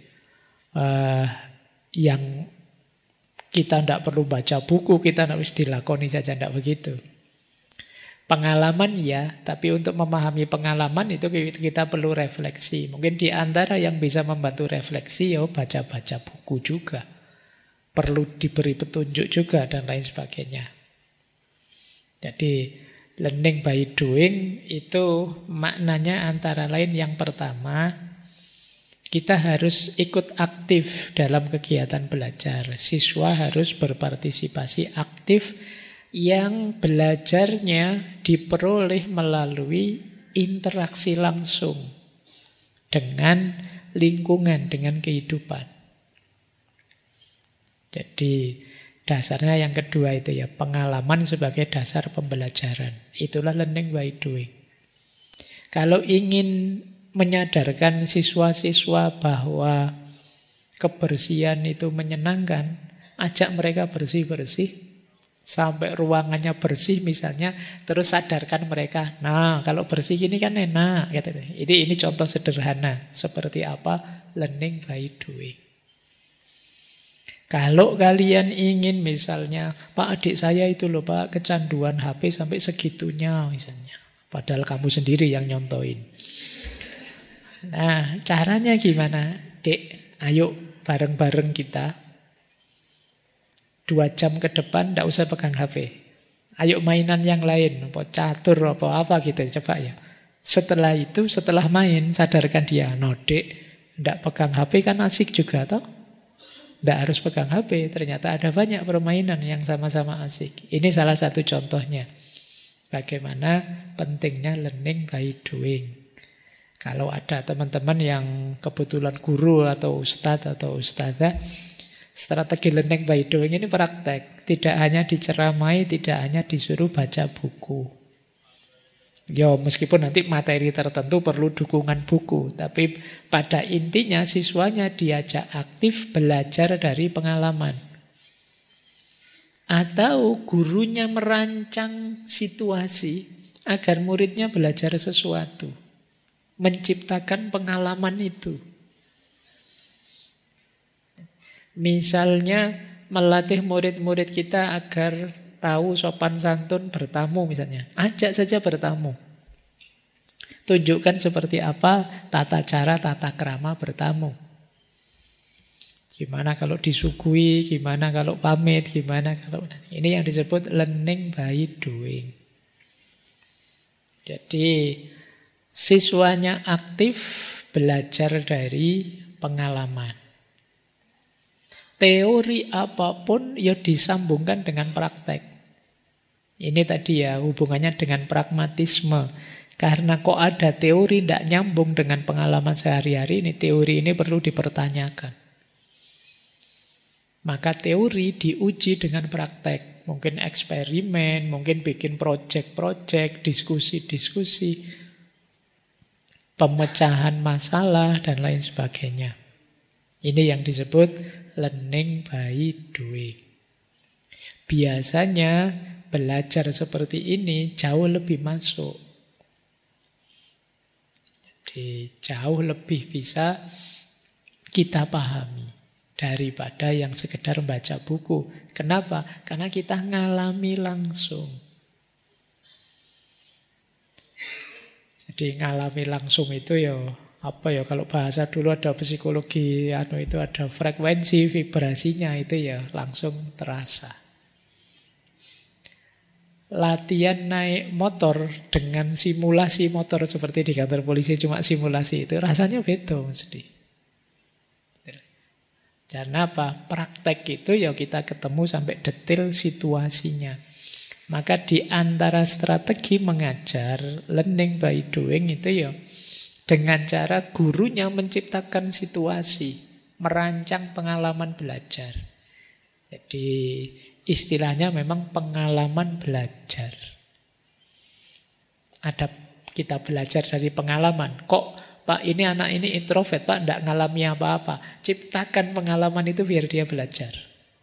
yang kita tidak perlu baca buku, kita harus dilakoni saja, tidak begitu. Pengalaman ya, tapi untuk memahami pengalaman itu kita perlu refleksi. Mungkin di antara yang bisa membantu refleksi ya baca-baca buku juga. Perlu diberi petunjuk juga dan lain sebagainya. Jadi learning by doing itu maknanya antara lain yang pertama, kita harus ikut aktif dalam kegiatan belajar. Siswa harus berpartisipasi aktif yang belajarnya diperoleh melalui interaksi langsung dengan lingkungan, dengan kehidupan. Jadi dasarnya yang kedua itu ya, pengalaman sebagai dasar pembelajaran. Itulah learning by doing. Kalau ingin menyadarkan siswa-siswa bahwa kebersihan itu menyenangkan, ajak mereka bersih-bersih sampai ruangannya bersih misalnya, terus sadarkan mereka, nah kalau bersih gini kan enak gitu. Ini contoh sederhana seperti apa learning by doing. Kalau kalian ingin misalnya, Pak adik saya itu loh Pak kecanduan HP sampai segitunya misalnya, padahal kamu sendiri yang nyontoin. Nah, caranya gimana? Dek, ayo bareng-bareng kita 2 jam ke depan tidak usah pegang HP. Ayo mainan yang lain, apa catur, apa gitu, coba ya. Setelah itu, setelah main, sadarkan dia, no dek, tidak pegang HP kan asik juga toh? Tidak harus pegang HP, ternyata ada banyak permainan yang sama-sama asik. Ini salah satu contohnya. Bagaimana pentingnya learning by doing. Kalau ada teman-teman yang kebetulan guru atau ustadz atau ustadzah, strategi learning by doing ini praktek. Tidak hanya diceramai, tidak hanya disuruh baca buku. Ya meskipun nanti materi tertentu perlu dukungan buku, tapi pada intinya siswanya diajak aktif belajar dari pengalaman. Atau gurunya merancang situasi agar muridnya belajar sesuatu. Menciptakan pengalaman itu. Misalnya melatih murid-murid kita agar tahu sopan santun bertamu misalnya. Ajak saja bertamu. Tunjukkan seperti apa tata cara, tata krama bertamu. Gimana kalau disuguhi, gimana kalau pamit, gimana kalau... Ini yang disebut learning by doing. Jadi siswanya aktif belajar dari pengalaman. Teori apapun ya disambungkan dengan praktek. Ini tadi ya hubungannya dengan pragmatisme. Karena kok ada teori tidak nyambung dengan pengalaman sehari-hari, ini teori ini perlu dipertanyakan. Maka teori diuji dengan praktek. Mungkin eksperimen, mungkin bikin proyek-proyek, diskusi-diskusi, pemecahan masalah, dan lain sebagainya. Ini yang disebut learning by doing. Biasanya belajar seperti ini jauh lebih masuk. Jadi jauh lebih bisa kita pahami daripada yang sekedar baca buku. Kenapa? Karena kita ngalami langsung. Jadi ngalami langsung itu ya apa ya, kalau bahasa dulu ada psikologi itu ada frekuensi vibrasinya, itu ya langsung terasa. Latihan naik motor dengan simulasi motor seperti di kantor polisi cuma simulasi itu rasanya beda mesti. Karena apa? Praktek itu ya kita ketemu sampai detail situasinya. Maka di antara strategi mengajar learning by doing itu ya dengan cara gurunya menciptakan situasi, merancang pengalaman belajar. Jadi istilahnya memang pengalaman belajar. Ada kita belajar dari pengalaman. Kok Pak ini anak ini introvert, Pak tidak ngalami apa-apa. Ciptakan pengalaman itu biar dia belajar.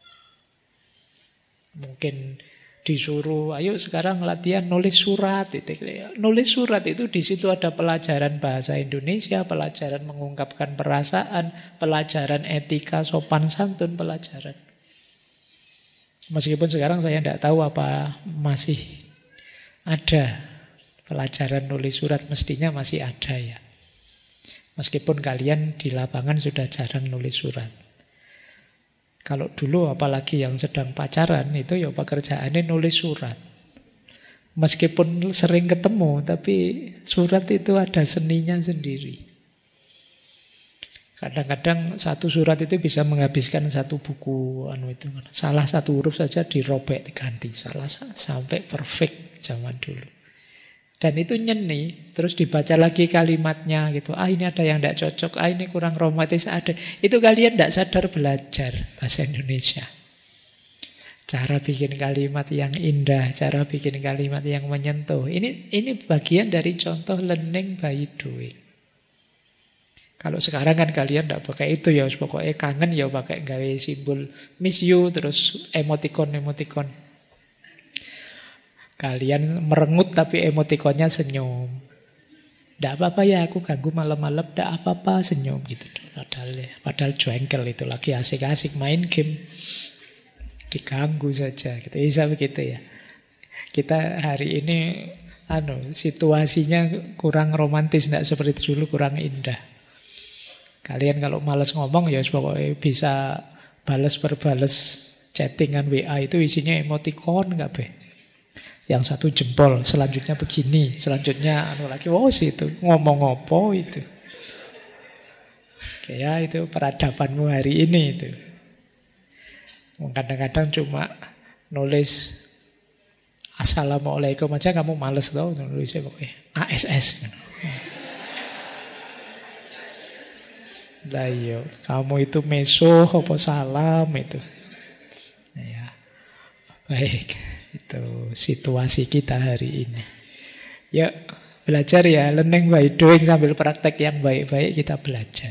Mungkin disuruh, ayo sekarang latihan nulis surat. Nulis surat itu di situ ada pelajaran bahasa Indonesia, pelajaran mengungkapkan perasaan, pelajaran etika, sopan santun, pelajaran. Meskipun sekarang saya tidak tahu apa masih ada pelajaran nulis surat, mestinya masih ada ya. Meskipun kalian di lapangan sudah jarang nulis surat. Kalau dulu apalagi yang sedang pacaran itu ya pekerjaannya nulis surat. Meskipun sering ketemu tapi surat itu ada seninya sendiri. Kadang-kadang satu surat itu bisa menghabiskan satu buku itu. Salah satu huruf saja dirobek diganti, salah sampai perfect zaman dulu. Dan itu nyeni, terus dibaca lagi kalimatnya gitu. Ini ada yang tidak cocok, ini kurang romantis, ada. Itu kalian tidak sadar belajar bahasa Indonesia. Cara bikin kalimat yang indah, cara bikin kalimat yang menyentuh. Ini bagian dari contoh learning by doing. Kalau sekarang kan kalian tidak pakai itu ya, pokoknya kangen ya pakai gawe simbol miss you, terus emoticon. Kalian merengut tapi emotikonnya senyum. Tidak apa-apa ya aku ganggu malam-malam, tidak apa-apa senyum gitu. Padahal jengkel itu lagi asik-asik main game. Diganggu saja gitu. Bisa begitu ya. Kita hari ini situasinya kurang romantis, tidak seperti dulu, kurang indah. Kalian kalau malas ngomong ya pokoknya bisa balas chattingan WA itu isinya emoticon kabeh. Yang satu jempol, selanjutnya begini, selanjutnya lagi, itu ngomong apa itu. Kayak itu peradabanmu hari ini itu. Kadang-kadang cuma nulis Assalamualaikum aja kamu males tau nulisnya pokoknya ASS. Lah iya, kamu itu meso apa salam itu. Ya. Baik. Itu situasi kita hari ini. Ya, belajar ya, learning by doing sambil praktek yang baik-baik kita belajar.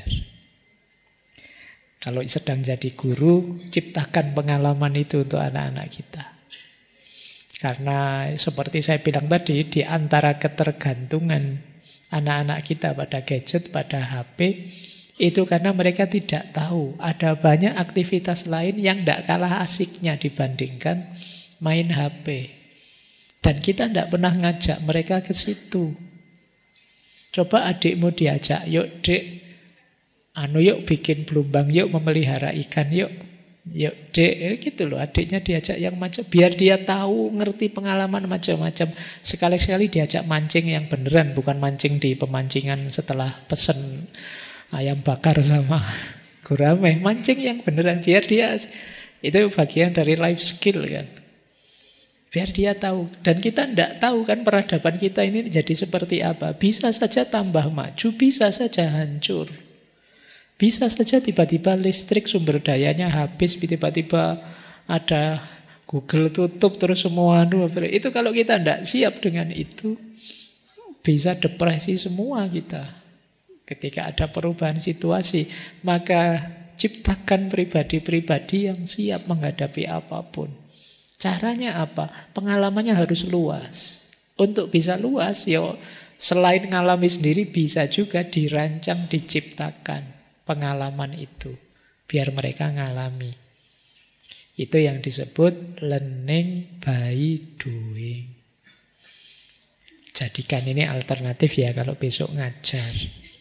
Kalau sedang jadi guru, ciptakan pengalaman itu untuk anak-anak kita. Karena seperti saya bilang tadi, di antara ketergantungan anak-anak kita pada gadget, pada HP, itu karena mereka tidak tahu ada banyak aktivitas lain yang tidak kalah asiknya dibandingkan main HP. Dan kita tidak pernah ngajak mereka ke situ. Coba adikmu diajak, yuk dek, yuk bikin belumbang, yuk memelihara ikan, yuk. Yuk dek, gitu loh, adiknya diajak yang macam, biar dia tahu, ngerti pengalaman macam-macam. Sekali-sekali diajak mancing yang beneran, bukan mancing di pemancingan setelah pesen ayam bakar sama gurame. Mancing yang beneran, biar dia, itu bagian dari life skill kan. Biar dia tahu. Dan kita tidak tahu kan peradaban kita ini jadi seperti apa. Bisa saja tambah maju, bisa saja hancur. Bisa saja tiba-tiba listrik sumber dayanya habis, tiba-tiba ada Google tutup terus semua. Itu kalau kita tidak siap dengan itu, bisa depresi semua kita. Ketika ada perubahan situasi, maka ciptakan pribadi-pribadi yang siap menghadapi apapun. Caranya apa? Pengalamannya harus luas. Untuk bisa luas, selain ngalami sendiri, bisa juga dirancang, diciptakan pengalaman itu, biar mereka ngalami. Itu yang disebut learning by doing. Jadikan ini alternatif ya kalau besok ngajar.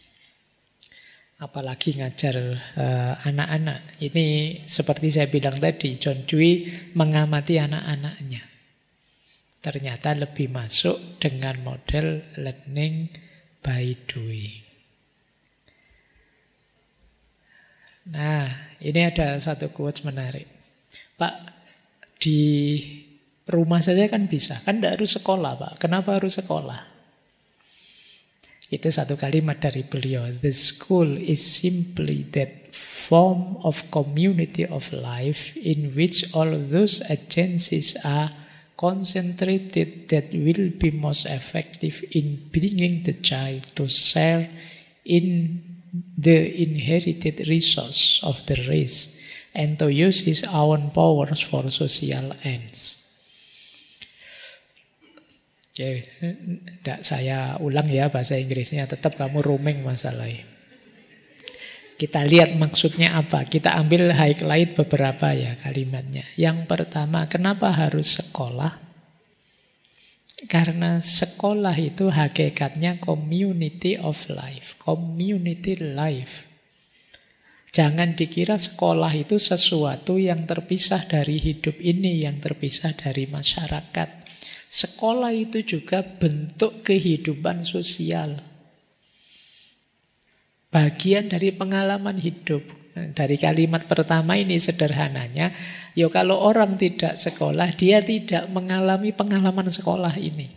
Apalagi ngajar anak-anak. Ini seperti saya bilang tadi, John Dewey mengamati anak-anaknya. Ternyata lebih masuk dengan model learning by doing. Nah, ini ada satu quotes menarik. Pak, di rumah saja kan bisa. Kan tidak harus sekolah, Pak. Kenapa harus sekolah? Itu satu kalimat dari beliau. The school is simply that form of community of life in which all those agencies are concentrated that will be most effective in bringing the child to share in the inherited resource of the race and to use his own powers for social ends. Oke, tidak saya ulang ya bahasa Inggrisnya, tetap kamu roaming masalahnya. Kita lihat maksudnya apa. Kita ambil highlight beberapa ya kalimatnya. Yang pertama, kenapa harus sekolah? Karena sekolah itu hakikatnya community of life, community life. Jangan dikira sekolah itu sesuatu yang terpisah dari hidup ini, yang terpisah dari masyarakat. Sekolah itu juga bentuk kehidupan sosial. Bagian dari pengalaman hidup. Dari kalimat pertama ini sederhananya, kalau orang tidak sekolah, dia tidak mengalami pengalaman sekolah ini.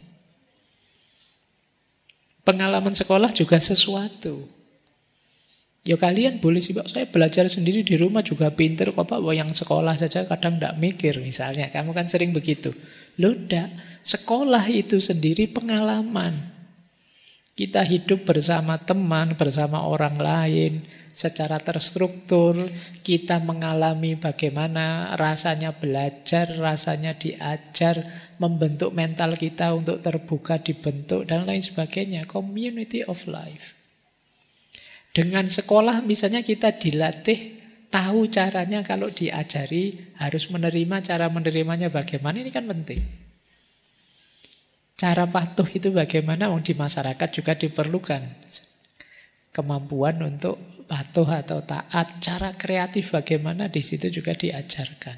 Pengalaman sekolah juga sesuatu. Kalian boleh sih Pak, saya belajar sendiri di rumah juga pinter kok Pak. Yang sekolah saja kadang tidak mikir misalnya. Kamu kan sering begitu. Loh enggak, sekolah itu sendiri pengalaman. Kita hidup bersama teman, bersama orang lain, secara terstruktur. Kita mengalami bagaimana rasanya belajar, rasanya diajar, membentuk mental kita untuk terbuka, dibentuk, dan lain sebagainya. Community of life. Dengan sekolah misalnya kita dilatih, tahu caranya kalau diajari, harus menerima, cara menerimanya bagaimana, ini kan penting. Cara patuh itu bagaimana? Di masyarakat juga diperlukan kemampuan untuk patuh atau taat. Cara kreatif bagaimana? Di situ juga diajarkan.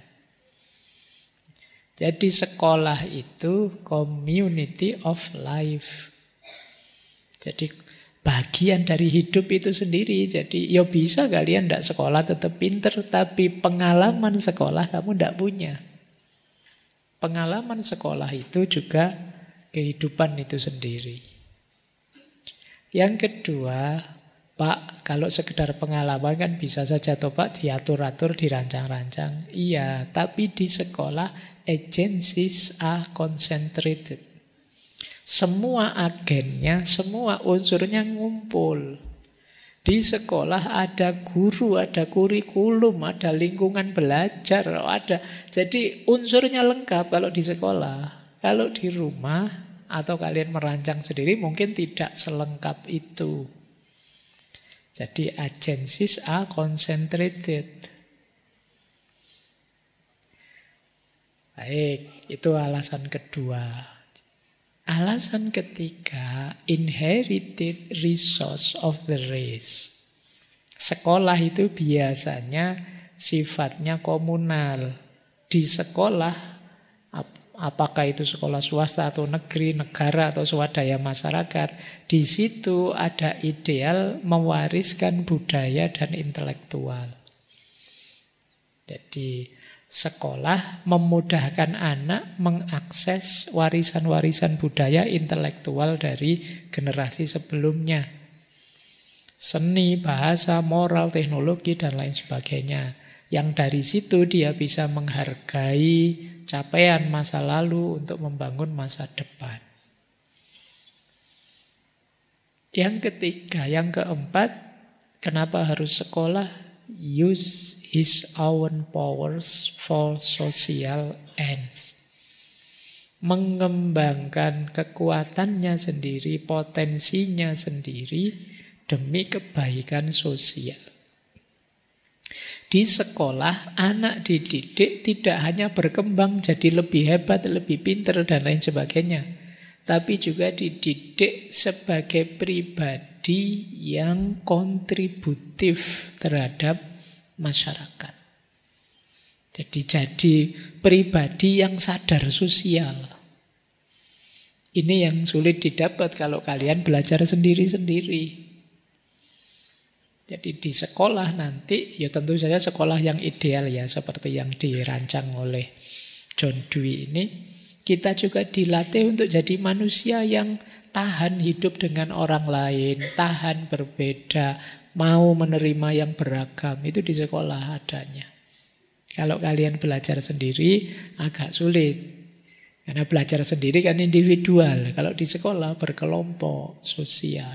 Jadi sekolah itu community of life. Jadi bagian dari hidup itu sendiri. Jadi bisa kalian tidak sekolah tetap pinter, tapi pengalaman sekolah kamu tidak punya. Pengalaman sekolah itu juga kehidupan itu sendiri. Yang kedua, Pak, kalau sekedar pengalaman kan bisa saja toh Pak, diatur-atur, dirancang-rancang. Iya, tapi di sekolah agencies are concentrated. Semua agennya, semua unsurnya ngumpul. Di sekolah ada guru, ada kurikulum, ada lingkungan belajar, ada. Jadi unsurnya lengkap kalau di sekolah. Kalau di rumah atau kalian merancang sendiri mungkin tidak selengkap itu. Jadi agencies are concentrated. Baik, itu alasan kedua. Alasan ketiga, inherited resource of the race. Sekolah itu biasanya sifatnya komunal. Di sekolah, apakah itu sekolah swasta atau negeri, negara atau swadaya masyarakat, di situ ada ideal mewariskan budaya dan intelektual. Jadi sekolah memudahkan anak mengakses warisan-warisan budaya intelektual dari generasi sebelumnya. Seni, bahasa, moral, teknologi, dan lain sebagainya. Yang dari situ dia bisa menghargai capaian masa lalu untuk membangun masa depan. Yang ketiga, yang keempat, kenapa harus sekolah? Use his own powers for social ends. Mengembangkan kekuatannya sendiri, potensinya sendiri demi kebaikan sosial. Di sekolah, anak dididik tidak hanya berkembang jadi lebih hebat, lebih pintar, dan lain sebagainya. Tapi juga dididik sebagai pribadi yang kontributif terhadap masyarakat. Jadi pribadi yang sadar sosial. Ini yang sulit didapat kalau kalian belajar sendiri-sendiri. Jadi di sekolah nanti, ya tentu saja sekolah yang ideal ya, seperti yang dirancang oleh John Dewey ini, kita juga dilatih untuk jadi manusia yang tahan hidup dengan orang lain, tahan berbeda, mau menerima yang beragam. Itu di sekolah adanya. Kalau kalian belajar sendiri agak sulit. Karena belajar sendiri kan individual. Kalau di sekolah berkelompok, sosial.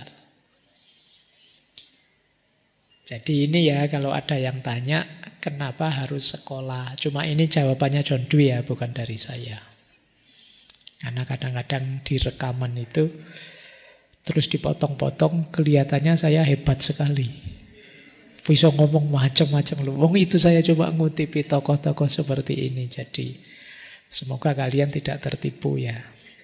Jadi ini ya, kalau ada yang tanya kenapa harus sekolah. Cuma ini jawabannya John Dewey ya, bukan dari saya. Karena kadang-kadang di rekaman itu terus dipotong-potong, kelihatannya saya hebat sekali. Bisa ngomong macam-macam loh. Wong itu saya coba ngutipi tokoh-tokoh seperti ini. Jadi semoga kalian tidak tertipu ya.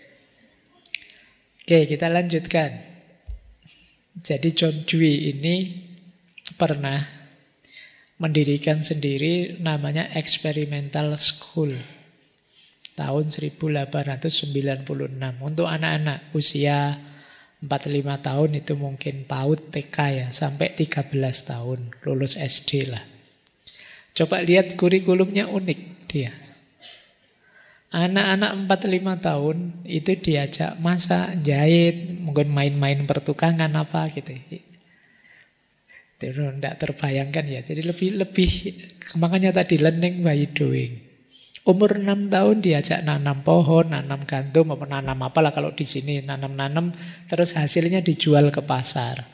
Oke, kita lanjutkan. Jadi John Dewey ini pernah mendirikan sendiri namanya Experimental School tahun 1896 untuk anak-anak usia 45 tahun, itu mungkin PAUD, TK ya, sampai 13 tahun lulus SD lah. Coba lihat kurikulumnya, unik dia. Anak-anak 45 tahun itu diajak masak, jahit, mungkin main-main pertukangan apa gitu. Itu tidak terbayangkan ya. Jadi lebih makanya tadi learning by doing. Umur 6 tahun diajak nanam pohon, nanam gandum, nanam apalah kalau di sini nanam-nanam, terus hasilnya dijual ke pasar.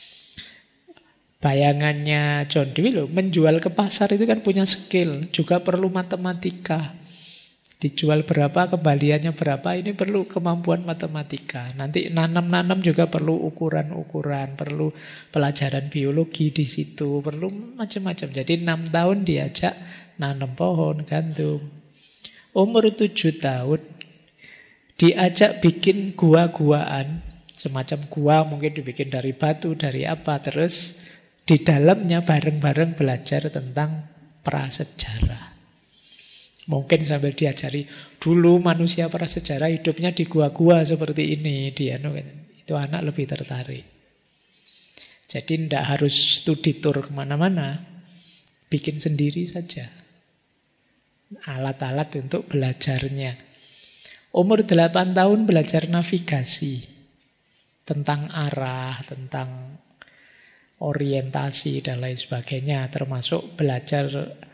Bayangannya John Dewey loh, menjual ke pasar itu kan punya skill, juga perlu matematika. Dijual berapa, kembaliannya berapa, ini perlu kemampuan matematika. Nanti nanam-nanam juga perlu ukuran-ukuran, perlu pelajaran biologi di situ, perlu macam-macam. Jadi 6 tahun diajak nanam pohon, gandum. Umur 7 tahun diajak bikin gua-guaan, semacam gua mungkin dibikin dari batu, dari apa, terus di dalamnya bareng-bareng belajar tentang prasejarah. Mungkin sambil diajari dulu manusia prasejarah hidupnya di gua-gua seperti ini, itu anak lebih tertarik. Jadi tidak harus studi tour kemana-mana, bikin sendiri saja alat-alat untuk belajarnya. Umur 8 tahun belajar navigasi, tentang arah, tentang orientasi dan lain sebagainya, termasuk belajar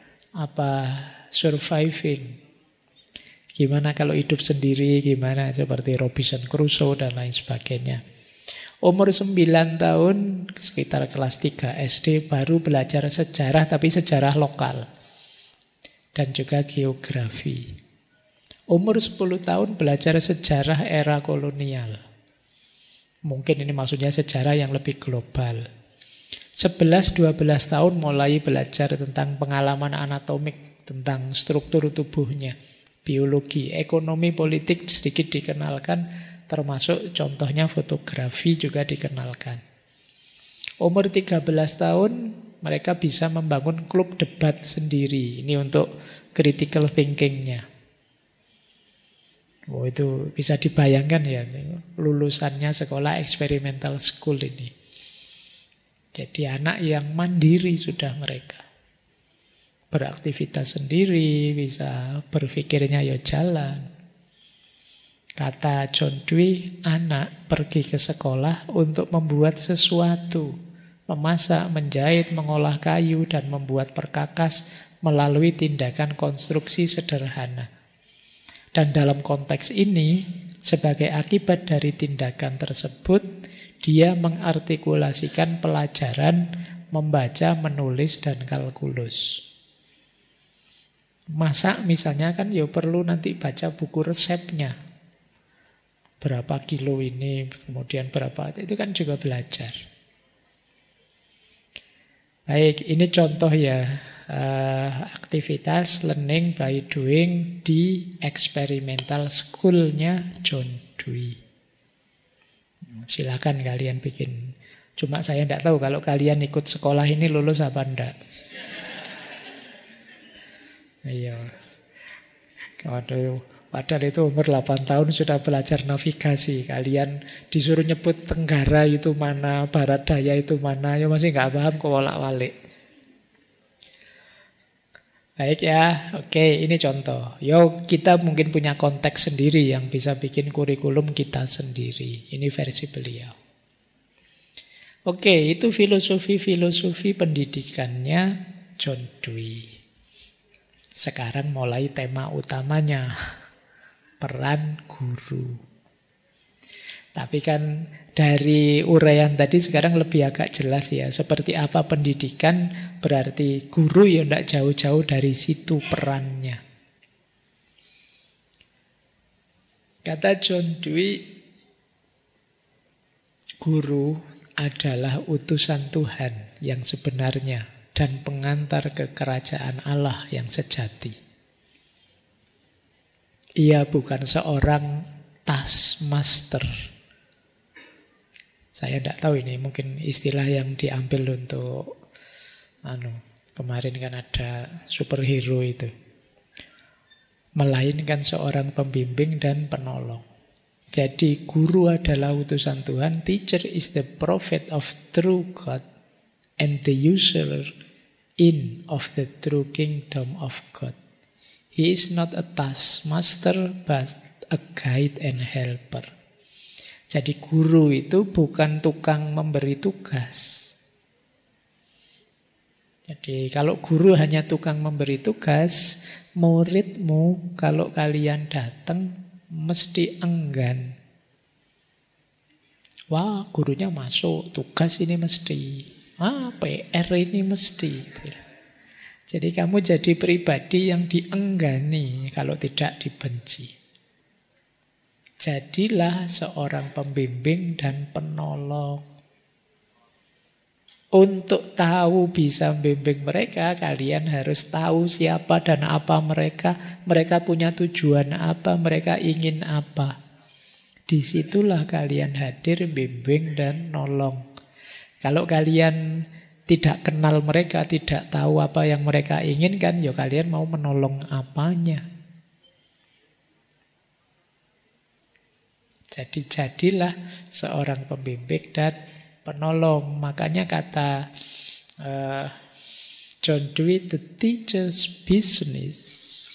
surviving. Gimana kalau hidup sendiri, gimana seperti Robinson Crusoe dan lain sebagainya. Umur 9 tahun, sekitar kelas 3 SD, baru belajar sejarah, tapi sejarah lokal. Dan juga geografi. Umur 10 tahun belajar sejarah era kolonial. Mungkin ini maksudnya sejarah yang lebih global. 11-12 tahun mulai belajar tentang pengalaman anatomik, tentang struktur tubuhnya, biologi, ekonomi, politik sedikit dikenalkan, Termasuk contohnya fotografi juga dikenalkan. Umur 13 tahun mereka bisa membangun klub debat sendiri. Ini untuk critical thinking-nya. Oh, itu bisa dibayangkan ya, lulusannya sekolah experimental school ini. Jadi anak yang mandiri sudah mereka. Beraktivitas sendiri, bisa berpikirnya ya jalan. Kata John Dewey, anak pergi ke sekolah untuk membuat sesuatu. Memasak, menjahit, mengolah kayu, dan membuat perkakas melalui tindakan konstruksi sederhana. Dan dalam konteks ini, sebagai akibat dari tindakan tersebut, dia mengartikulasikan pelajaran membaca, menulis, dan kalkulus. Masak misalnya kan ya perlu nanti baca buku resepnya. Berapa kilo ini, kemudian berapa, itu kan juga belajar. Baik, ini contoh ya, aktivitas learning by doing di experimental school-nya John Dewey. Silakan kalian bikin. Cuma saya tidak tahu kalau kalian ikut sekolah ini lulus apa enggak. Iya. Waduh, padahal itu umur 8 tahun sudah belajar navigasi. Kalian disuruh nyebut Tenggara itu mana, Barat Daya itu mana, ya masih nggak paham kok wolak-walik. Baik ya, oke, ini contoh. Yo, kita mungkin punya konteks sendiri yang bisa bikin kurikulum kita sendiri. Ini versi beliau. Oke, itu filosofi pendidikannya John Dewey. Sekarang mulai tema utamanya, peran guru. Tapi kan dari uraian tadi sekarang lebih agak jelas ya. Seperti apa pendidikan, berarti guru ya tidak jauh-jauh dari situ perannya. Kata John Dewey, guru adalah utusan Tuhan yang sebenarnya dan pengantar ke kerajaan Allah yang sejati. Ia bukan seorang taskmaster. Saya tidak tahu ini mungkin istilah yang diambil untuk kemarin kan ada superhero itu. Melainkan seorang pembimbing dan penolong. Jadi guru adalah utusan Tuhan, teacher is the prophet of true God and the user in of the true kingdom of God. He is not a taskmaster but a guide and helper. Jadi guru itu bukan tukang memberi tugas. Jadi kalau guru hanya tukang memberi tugas, muridmu kalau kalian datang mesti enggan. Wah, gurunya masuk, tugas ini mesti. PR ini mesti. Jadi kamu jadi pribadi yang dienggani kalau tidak dibenci. Jadilah seorang pembimbing dan penolong. Untuk tahu bisa membimbing mereka, kalian harus tahu siapa dan apa mereka. Mereka punya tujuan apa, mereka ingin apa. Disitulah kalian hadir, bimbing dan nolong. Kalau kalian tidak kenal mereka, tidak tahu apa yang mereka inginkan, ya kalian mau menolong apanya? Jadi jadilah seorang pembimbing dan penolong. Makanya kata John Dewey, the teacher's business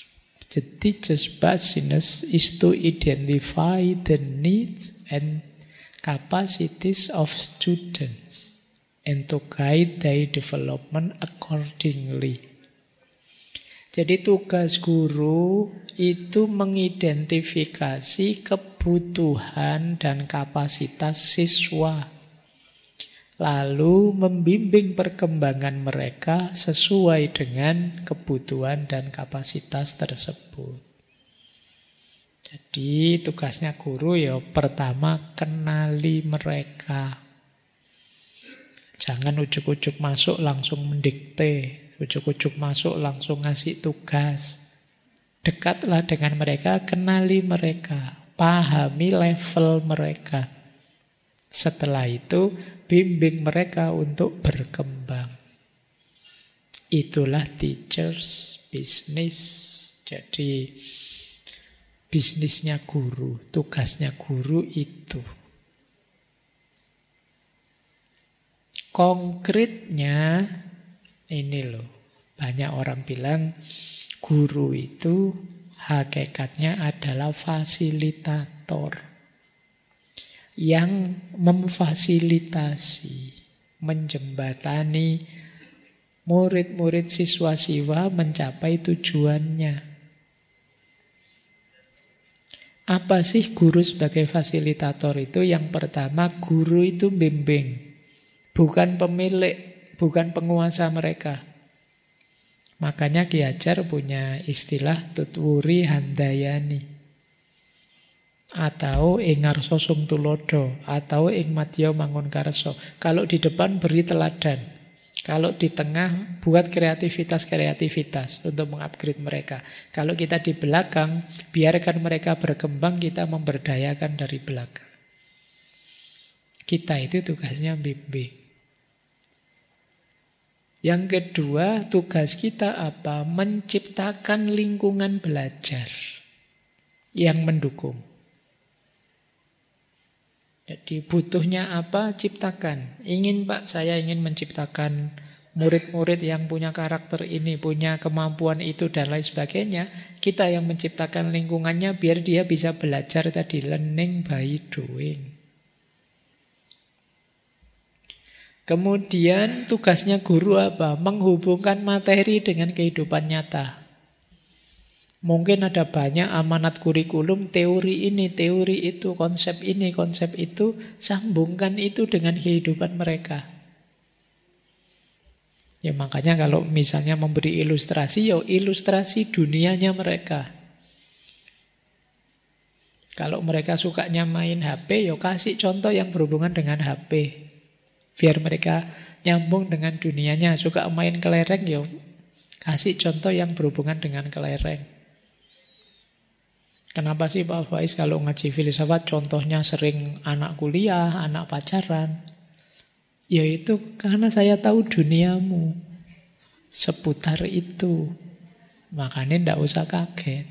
is to identify the needs and capacities of students and to guide their development accordingly. Jadi tugas guru itu mengidentifikasi kebutuhan dan kapasitas siswa. Lalu membimbing perkembangan mereka sesuai dengan kebutuhan dan kapasitas tersebut. Jadi tugasnya guru ya pertama kenali mereka. Jangan ujuk-ujuk masuk langsung mendikte. Ujuk-ujuk masuk langsung ngasih tugas. Dekatlah dengan mereka, kenali mereka. Pahami level mereka. Setelah itu, bimbing mereka untuk berkembang. Itulah teachers business. Jadi, bisnisnya guru, tugasnya guru itu. Konkretnya, ini loh. Banyak orang bilang, guru itu hakikatnya adalah fasilitator yang memfasilitasi, menjembatani murid-murid siswa-siswa mencapai tujuannya. Apa sih guru sebagai fasilitator itu? Yang pertama, guru itu bimbing, bukan pemilik, bukan penguasa mereka. Makanya Ki Hajar punya istilah tutwuri handayani, atau ingarso sung tulodo, atau ing madya mangun karso. Kalau di depan beri teladan, kalau di tengah buat kreativitas untuk mengupgrade mereka. Kalau kita di belakang, biarkan mereka berkembang, kita memberdayakan dari belakang. Kita itu tugasnya bimbing. Yang kedua, tugas kita apa? Menciptakan lingkungan belajar yang mendukung. Jadi butuhnya apa? Ciptakan. Ingin Pak, saya ingin menciptakan murid-murid yang punya karakter ini, punya kemampuan itu dan lain sebagainya. Kita yang menciptakan lingkungannya biar dia bisa belajar tadi, learning by doing. Kemudian tugasnya guru apa? Menghubungkan materi dengan kehidupan nyata. Mungkin ada banyak amanat kurikulum, teori ini, teori itu, konsep ini, konsep itu. Sambungkan itu dengan kehidupan mereka. Ya makanya kalau misalnya memberi ilustrasi, ya ilustrasi dunianya mereka. Kalau mereka sukanya main HP, ya kasih contoh yang berhubungan dengan HP. Biar mereka nyambung dengan dunianya. Suka main kelereng, ya kasih contoh yang berhubungan dengan kelereng. Kenapa sih Pak Faiz kalau ngaji filsafat contohnya sering anak kuliah, anak pacaran? Ya itu karena saya tahu duniamu seputar itu. Makanya tidak usah kaget.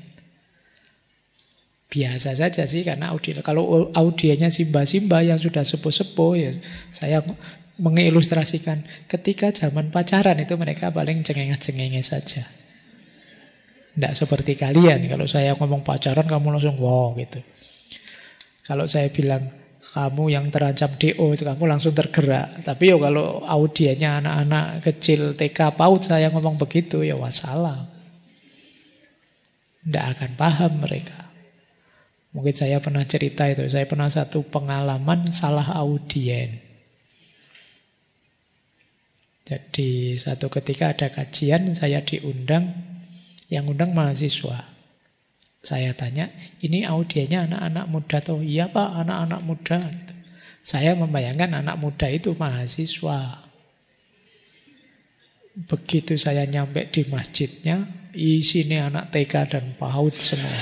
Biasa saja sih karena kalau audiennya simba-simba yang sudah sepuh-sepuh, ya saya mengilustrasikan ketika zaman pacaran itu mereka paling cengengah-cengengah saja. Tidak seperti kalian, kalau saya ngomong pacaran kamu langsung wow gitu. Kalau saya bilang kamu yang terancam DO itu kamu langsung tergerak. Tapi ya kalau audiennya anak-anak kecil TK PAUD saya ngomong begitu, ya wassalam. Tidak akan paham mereka. Mungkin saya pernah cerita itu, saya pernah satu pengalaman salah audien. Jadi satu ketika ada kajian, saya diundang, yang undang mahasiswa. Saya tanya, ini audiennya anak-anak muda toh? Iya Pak, anak-anak muda. Saya membayangkan anak muda itu mahasiswa. Begitu saya nyampe di masjidnya, isinya anak TK dan PAUD semua.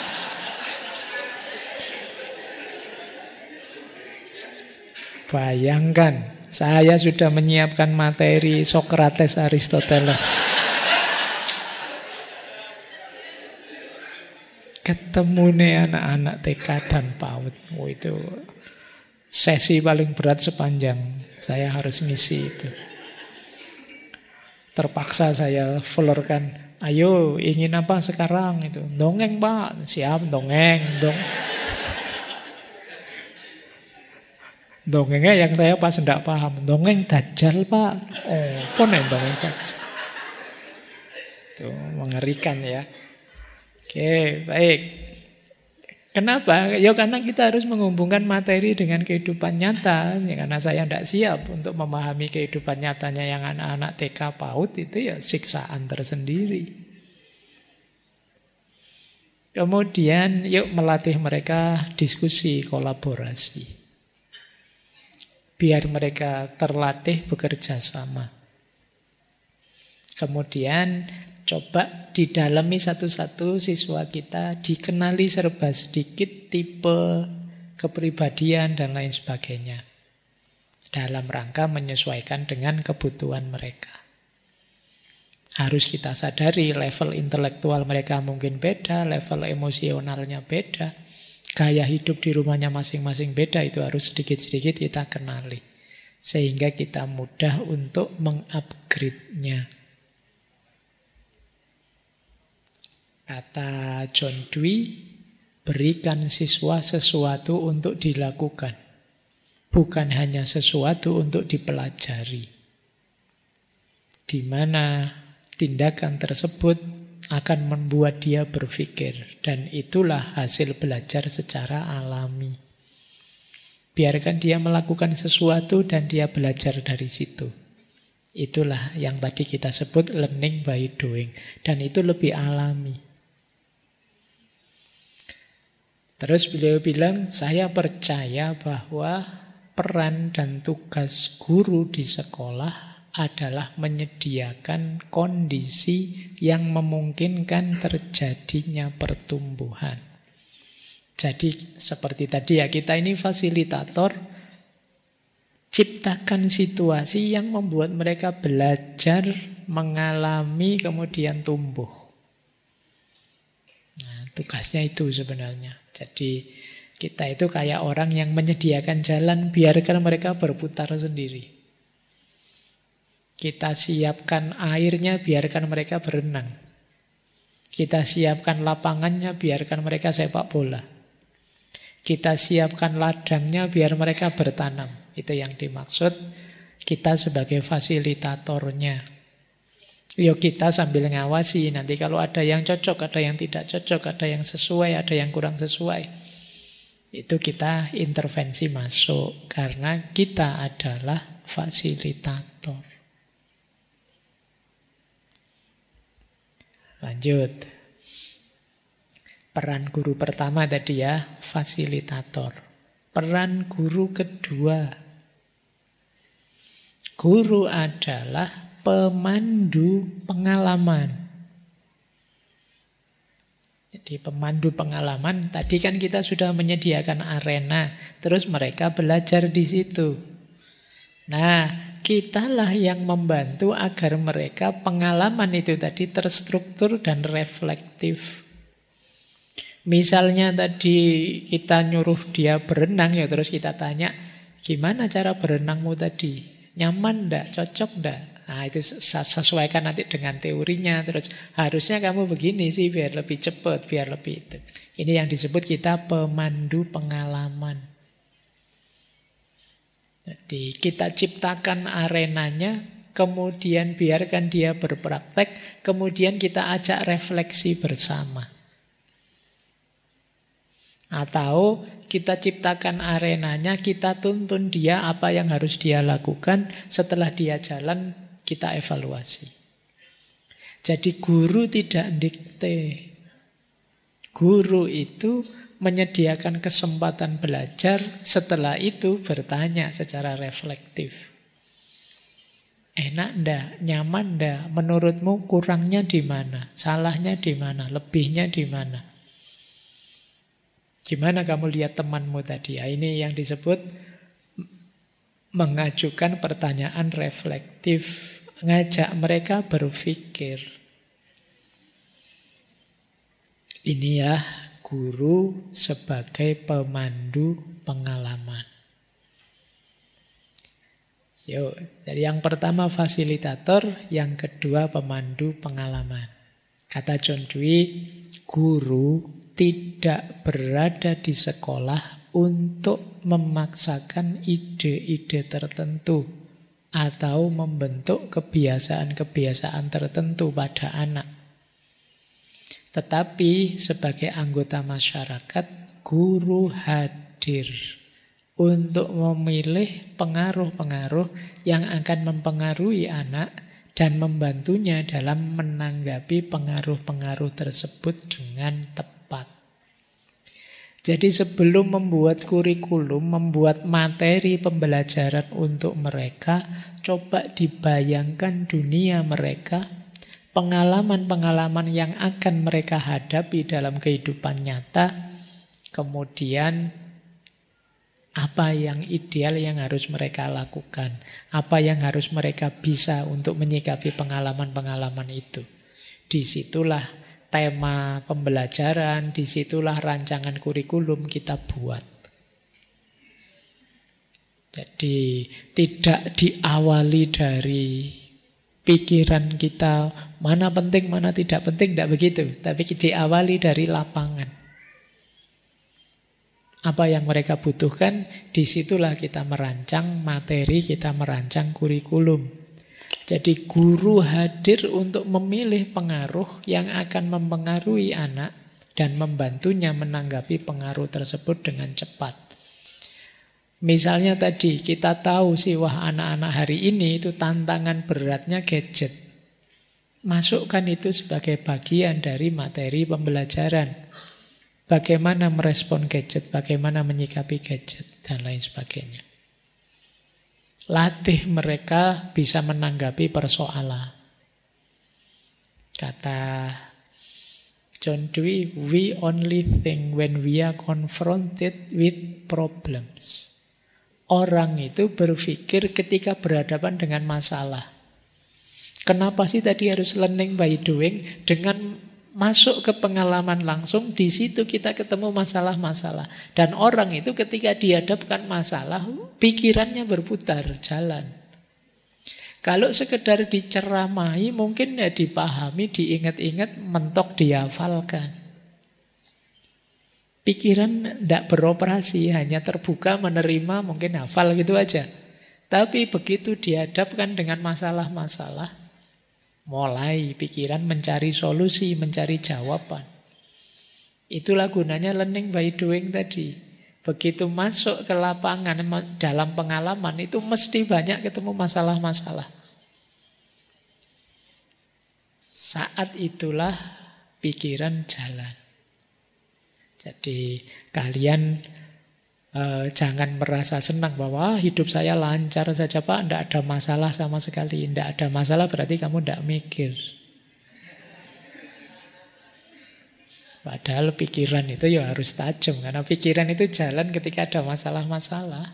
Bayangkan, saya sudah menyiapkan materi Sokrates, Aristoteles. Ketemu nih anak-anak TK dan PAUD. Oh, itu sesi paling berat sepanjang saya harus ngisi itu. Terpaksa saya florkan, ayo ingin apa sekarang itu? Dongeng Pak, siap dongeng. Dongengnya yang saya pas tidak paham. Dongeng Dajjal Pak. Oh, apa nih dongeng Dajjal? Itu mengerikan ya. Oke, baik. Kenapa? Ya karena kita harus menghubungkan materi dengan kehidupan nyata. Ya, karena saya tidak siap untuk memahami kehidupan nyatanya yang anak-anak TK PAUD itu ya siksaan tersendiri. Kemudian yuk melatih mereka diskusi, kolaborasi. Biar mereka terlatih bekerja sama. Kemudian Coba didalami satu-satu siswa kita, dikenali serba sedikit tipe kepribadian dan lain sebagainya. Dalam rangka menyesuaikan dengan kebutuhan mereka. Harus kita sadari level intelektual mereka mungkin beda, level emosionalnya beda. Gaya hidup di rumahnya masing-masing beda, itu harus sedikit-sedikit kita kenali. Sehingga kita mudah untuk mengupgrade-nya. Kata John Dewey, berikan siswa sesuatu untuk dilakukan. Bukan hanya sesuatu untuk dipelajari. Di mana tindakan tersebut akan membuat dia berpikir. Dan itulah hasil belajar secara alami. Biarkan dia melakukan sesuatu dan dia belajar dari situ. Itulah yang tadi kita sebut learning by doing. Dan itu lebih alami. Terus beliau bilang, saya percaya bahwa peran dan tugas guru di sekolah adalah menyediakan kondisi yang memungkinkan terjadinya pertumbuhan. Jadi seperti tadi ya, kita ini fasilitator, ciptakan situasi yang membuat mereka belajar, mengalami, kemudian tumbuh. Nah, tugasnya itu sebenarnya. Jadi kita itu kayak orang yang menyediakan jalan, biarkan mereka berputar sendiri. Kita siapkan airnya, biarkan mereka berenang. Kita siapkan lapangannya, biarkan mereka sepak bola. Kita siapkan ladangnya, biar mereka bertanam. Itu yang dimaksud kita sebagai fasilitatornya. Yo kita sambil ngawasi, nanti kalau ada yang cocok, ada yang tidak cocok, ada yang sesuai, ada yang kurang sesuai. Itu kita intervensi masuk, karena kita adalah fasilitator. Lanjut. Peran guru pertama tadi ya, fasilitator. Peran guru kedua. Guru adalah pemandu pengalaman. Jadi pemandu pengalaman, tadi kan kita sudah menyediakan arena, terus mereka belajar di situ. Nah, kitalah yang membantu agar mereka pengalaman itu tadi terstruktur dan reflektif. Misalnya tadi kita nyuruh dia berenang, ya terus kita tanya, gimana cara berenangmu tadi? Nyaman enggak? Cocok enggak? Nah itu sesuaikan nanti dengan teorinya. Terus harusnya kamu begini sih biar lebih cepat, biar lebih itu. Ini yang disebut kita pemandu pengalaman. Jadi kita ciptakan arenanya, kemudian biarkan dia berpraktek, kemudian kita ajak refleksi bersama. Atau kita ciptakan arenanya, kita tuntun dia apa yang harus dia lakukan, setelah dia jalan kita evaluasi. Jadi guru tidak dikte. Guru itu menyediakan kesempatan belajar, setelah itu bertanya secara reflektif. Enak ndak? Nyaman ndak? Menurutmu kurangnya di mana? Salahnya di mana? Lebihnya di mana? Gimana kamu lihat temanmu tadi? Ya, ini yang disebut mengajukan pertanyaan reflektif. Ngajak mereka berpikir. Inilah guru sebagai pemandu pengalaman. Yuk, jadi yang pertama fasilitator, yang kedua pemandu pengalaman. Kata John Dewey, guru tidak berada di sekolah untuk memaksakan ide-ide tertentu atau membentuk kebiasaan-kebiasaan tertentu pada anak. Tetapi sebagai anggota masyarakat, guru hadir untuk memilih pengaruh-pengaruh yang akan mempengaruhi anak dan membantunya dalam menanggapi pengaruh-pengaruh tersebut dengan tepat. Jadi sebelum membuat kurikulum, membuat materi pembelajaran untuk mereka, coba dibayangkan dunia mereka, pengalaman-pengalaman yang akan mereka hadapi dalam kehidupan nyata, kemudian apa yang ideal yang harus mereka lakukan, apa yang harus mereka bisa untuk menyikapi pengalaman-pengalaman itu. Disitulah tema pembelajaran, disitulah rancangan kurikulum kita buat. Jadi tidak diawali dari pikiran kita mana penting, mana tidak penting, tidak begitu. Tapi diawali dari lapangan. Apa yang mereka butuhkan, disitulah kita merancang materi, kita merancang kurikulum. Jadi guru hadir untuk memilih pengaruh yang akan mempengaruhi anak dan membantunya menanggapi pengaruh tersebut dengan cepat. Misalnya tadi kita tahu sih, wah anak-anak hari ini itu tantangan beratnya gadget. Masukkan itu sebagai bagian dari materi pembelajaran. Bagaimana merespon gadget, bagaimana menyikapi gadget, dan lain sebagainya. Latih mereka bisa menanggapi persoalan. Kata John Dewey, we only think when we are confronted with problems. Orang itu berpikir ketika berhadapan dengan masalah. Kenapa sih tadi harus learning by doing? Dengan masuk ke pengalaman langsung, di situ kita ketemu masalah-masalah. Dan orang itu ketika dihadapkan masalah, pikirannya berputar, jalan. Kalau sekedar diceramahi, mungkin ya dipahami, diingat-ingat, mentok dihafalkan. Pikiran tidak beroperasi, hanya terbuka, menerima, mungkin hafal gitu aja. Tapi begitu dihadapkan dengan masalah-masalah, mulai pikiran mencari solusi, mencari jawaban. Itulah gunanya learning by doing tadi. Begitu masuk ke lapangan, dalam pengalaman, itu mesti banyak ketemu masalah-masalah. Saat itulah pikiran jalan. Jadi kalian jangan merasa senang bahwa hidup saya lancar saja Pak, tidak ada masalah sama sekali. Tidak ada masalah berarti kamu tidak mikir. Padahal pikiran itu ya harus tajam, karena pikiran itu jalan ketika ada masalah-masalah.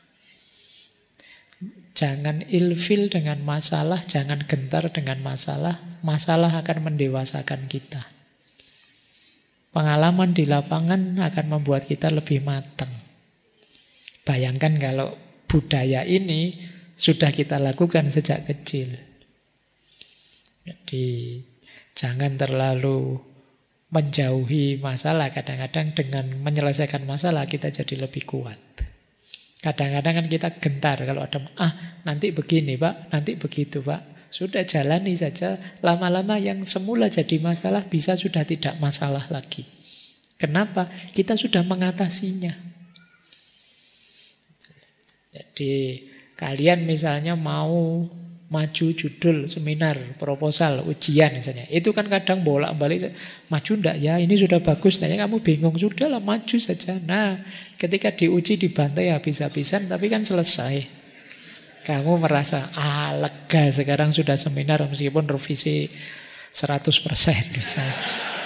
Jangan ilfil dengan masalah, jangan gentar dengan masalah. Masalah akan mendewasakan kita. Pengalaman di lapangan akan membuat kita lebih matang. Bayangkan kalau budaya ini sudah kita lakukan sejak kecil. Jadi jangan terlalu menjauhi masalah. Kadang-kadang dengan menyelesaikan masalah kita jadi lebih kuat. Kadang-kadang kan kita gentar kalau ada, nanti begini Pak, nanti begitu Pak. Sudah jalani saja, lama-lama yang semula jadi masalah bisa sudah tidak masalah lagi. Kenapa? Kita sudah mengatasinya. Jadi kalian misalnya mau maju judul seminar, proposal, ujian misalnya. Itu kan kadang bolak-balik, maju enggak ya, ini sudah bagus. Tanya kamu bingung, sudahlah maju saja. Nah, ketika diuji dibantai habis-habisan, tapi kan selesai. Kamu merasa, lega sekarang sudah seminar meskipun revisi 100% misalnya.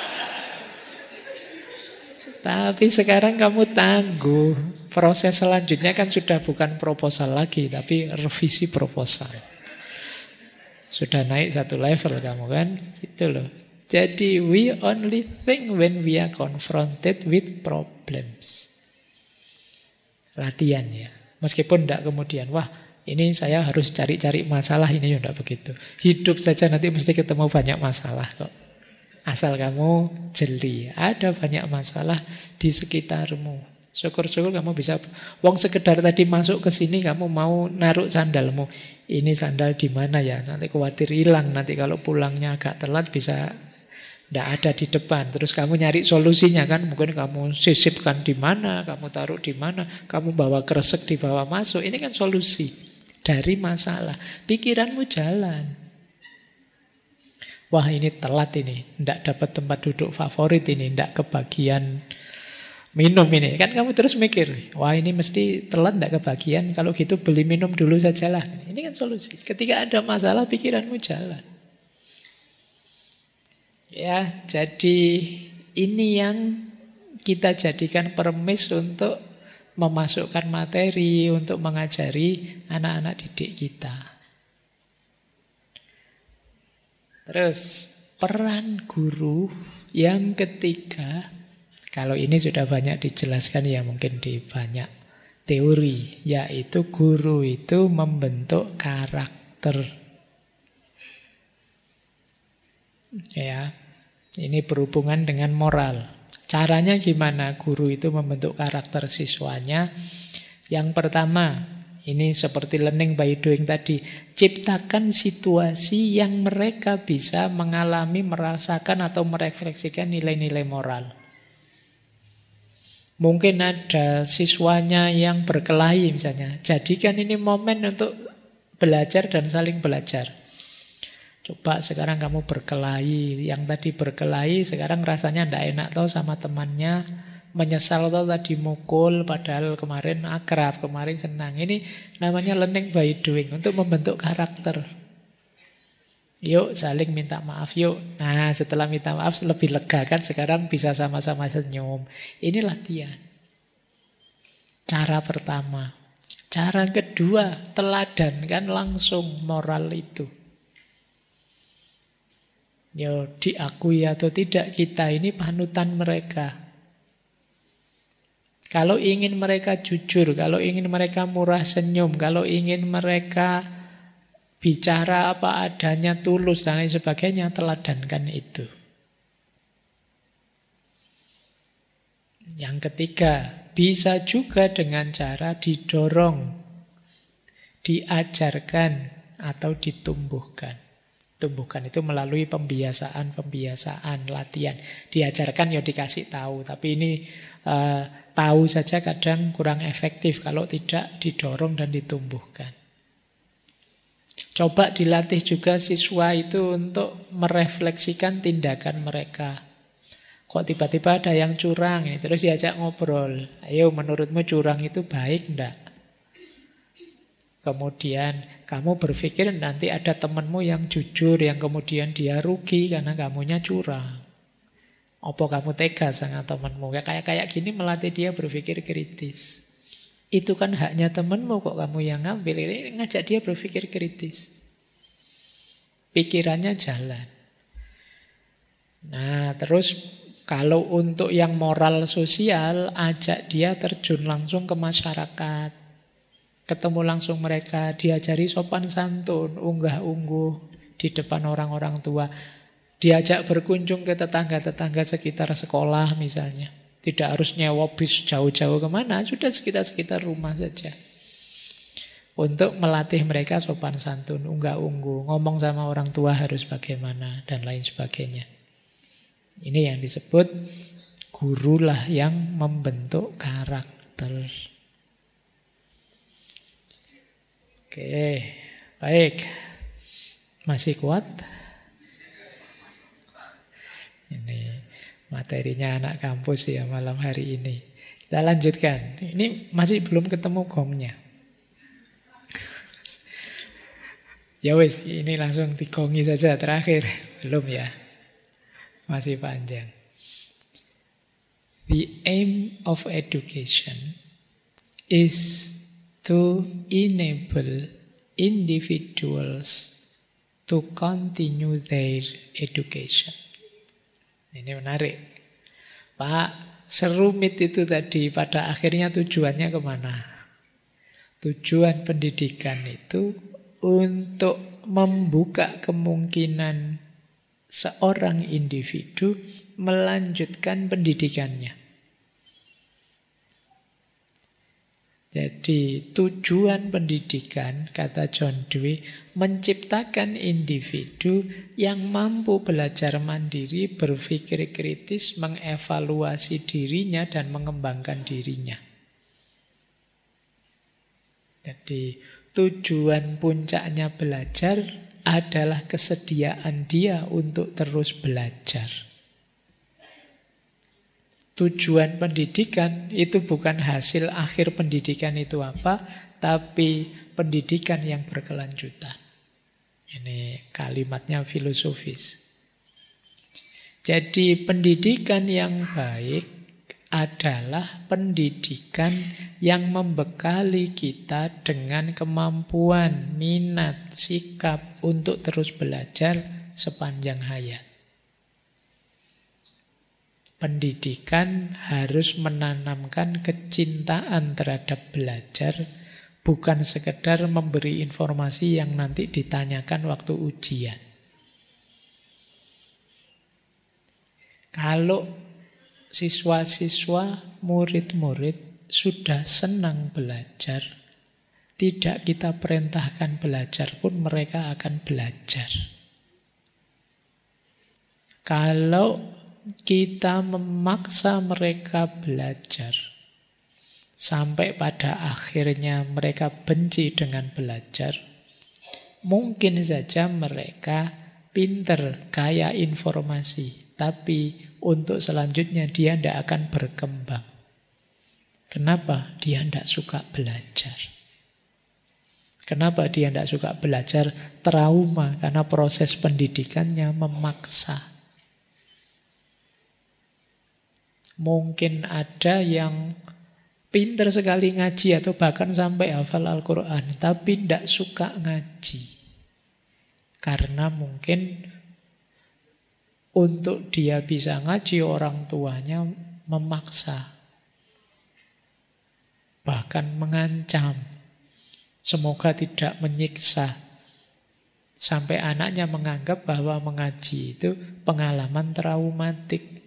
Tapi sekarang kamu tangguh. Proses selanjutnya kan sudah bukan proposal lagi, tapi revisi proposal. Sudah naik satu level kamu kan, gitu loh. Jadi we only think when we are confronted with problems. Latihan ya. Meskipun tidak kemudian, wah ini saya harus cari-cari masalah, ini ya tidak begitu. Hidup saja nanti mesti ketemu banyak masalah kok. Asal kamu jeli, ada banyak masalah di sekitarmu. Syukur-syukur kamu bisa, wong sekedar tadi masuk ke sini kamu mau naruh sandalmu. Ini sandal di mana ya? Nanti khawatir hilang, nanti kalau pulangnya agak telat bisa tidak ada di depan. Terus kamu nyari solusinya kan, mungkin kamu sisipkan di mana, kamu taruh di mana, kamu bawa kresek dibawa masuk. Ini kan solusi dari masalah. Pikiranmu jalan. Wah ini telat ini, tidak dapat tempat duduk favorit ini, tidak kebagian minum ini. Kan kamu terus mikir, wah ini mesti telat tidak kebagian, kalau gitu beli minum dulu sajalah. Ini kan solusi. Ketika ada masalah pikiranmu jalan. Ya, jadi ini yang kita jadikan permis untuk memasukkan materi, untuk mengajari anak-anak didik kita. Terus, peran guru yang ketiga, kalau ini sudah banyak dijelaskan ya mungkin di banyak teori, yaitu guru itu membentuk karakter. Ya, ini berhubungan dengan moral. Caranya gimana guru itu membentuk karakter siswanya? Yang pertama, ini seperti learning by doing tadi, ciptakan situasi yang mereka bisa mengalami, merasakan atau merefleksikan nilai-nilai moral. Mungkin ada siswanya yang berkelahi misalnya, jadikan ini momen untuk belajar dan saling belajar. Coba sekarang kamu berkelahi, yang tadi berkelahi sekarang rasanya tidak enak tau sama temannya, menyesal tau tadi mukul, padahal kemarin akrab, kemarin senang. Ini namanya learning by doing, untuk membentuk karakter. Yuk saling minta maaf yuk. Nah setelah minta maaf lebih lega kan, sekarang bisa sama-sama senyum. Ini latihan. Cara pertama. Cara kedua, teladankan langsung moral itu. Ya, diakui atau tidak, kita ini panutan mereka. Kalau ingin mereka jujur, kalau ingin mereka murah senyum, kalau ingin mereka bicara apa adanya, tulus dan lain sebagainya, teladankan itu. Yang ketiga, bisa juga dengan cara didorong, diajarkan atau ditumbuhkan. Tumbuhkan itu melalui pembiasaan, latihan. Diajarkan ya dikasih tahu, tapi ini tahu saja kadang kurang efektif kalau tidak didorong dan ditumbuhkan. Coba dilatih juga siswa itu untuk merefleksikan tindakan mereka. Kok tiba-tiba ada yang curang, terus diajak ngobrol. Ayo menurutmu curang itu baik enggak? Kemudian kamu berpikir nanti ada temanmu yang jujur, yang kemudian dia rugi karena kamunya curang. Apa kamu tega sama temanmu? Kayak gini melatih dia berpikir kritis. Itu kan haknya temanmu, kok kamu yang ngambil. Ini ngajak dia berpikir kritis. Pikirannya jalan. Nah terus kalau untuk yang moral sosial, ajak dia terjun langsung ke masyarakat. Ketemu langsung mereka, diajari sopan santun, unggah-ungguh di depan orang-orang tua. Diajak berkunjung ke tetangga-tetangga sekitar sekolah misalnya. Tidak harus nyewa bis jauh-jauh kemana, sudah sekitar-sekitar rumah saja. Untuk melatih mereka sopan santun, unggah-ungguh, ngomong sama orang tua harus bagaimana, dan lain sebagainya. Ini yang disebut gurulah yang membentuk karakter. Oke, baik. Masih kuat? Ini materinya anak kampus ya malam hari ini. Kita lanjutkan. Ini masih belum ketemu gongnya. Ya wis, ini langsung digongi saja terakhir. Belum ya? Masih panjang. The aim of education is to enable individuals to continue their education. Ini menarik. Pak, serumit itu tadi, pada akhirnya tujuannya kemana? Tujuan pendidikan itu untuk membuka kemungkinan seorang individu melanjutkan pendidikannya. Jadi tujuan pendidikan, kata John Dewey, menciptakan individu yang mampu belajar mandiri, berpikir kritis, mengevaluasi dirinya dan mengembangkan dirinya. Jadi tujuan puncaknya belajar adalah kesediaan dia untuk terus belajar. Tujuan pendidikan itu bukan hasil akhir pendidikan itu apa, tapi pendidikan yang berkelanjutan. Ini kalimatnya filosofis. Jadi pendidikan yang baik adalah pendidikan yang membekali kita dengan kemampuan, minat, sikap untuk terus belajar sepanjang hayat. Pendidikan harus menanamkan kecintaan terhadap belajar, bukan sekedar memberi informasi yang nanti ditanyakan waktu ujian. Kalau siswa-siswa, murid-murid sudah senang belajar, tidak kita perintahkan belajar pun mereka akan belajar. Kalau kita memaksa mereka belajar, sampai pada akhirnya mereka benci dengan belajar, mungkin saja mereka pinter, kaya informasi, tapi untuk selanjutnya dia tidak akan berkembang. Kenapa? Dia tidak suka belajar. Kenapa dia tidak suka belajar? Trauma, karena proses pendidikannya memaksa. Mungkin ada yang pinter sekali ngaji atau bahkan sampai hafal Al-Quran, tapi tidak suka ngaji. Karena mungkin untuk dia bisa ngaji orang tuanya memaksa. Bahkan mengancam. Semoga tidak menyiksa. Sampai anaknya menganggap bahwa mengaji itu pengalaman traumatik.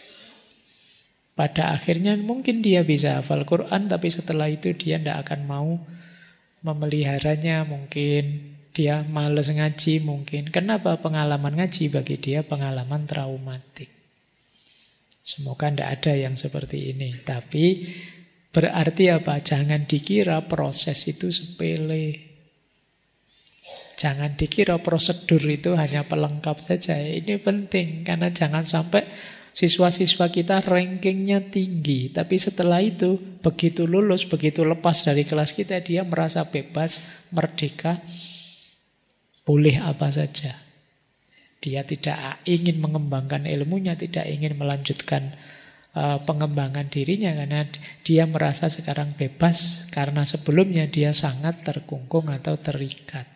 Pada akhirnya mungkin dia bisa hafal Quran, tapi setelah itu dia tidak akan mau memeliharanya mungkin. Dia malas ngaji mungkin. Kenapa? Pengalaman ngaji bagi dia pengalaman traumatik. Semoga tidak ada yang seperti ini. Tapi berarti apa? Jangan dikira proses itu sepele. Jangan dikira prosedur itu hanya pelengkap saja. Ini penting. Karena jangan sampai siswa-siswa kita rankingnya tinggi. Tapi setelah itu, begitu lulus, begitu lepas dari kelas kita, dia merasa bebas, merdeka, boleh apa saja. Dia tidak ingin mengembangkan ilmunya, tidak ingin melanjutkan pengembangan dirinya, karena dia merasa sekarang bebas, karena sebelumnya dia sangat terkungkung atau terikat.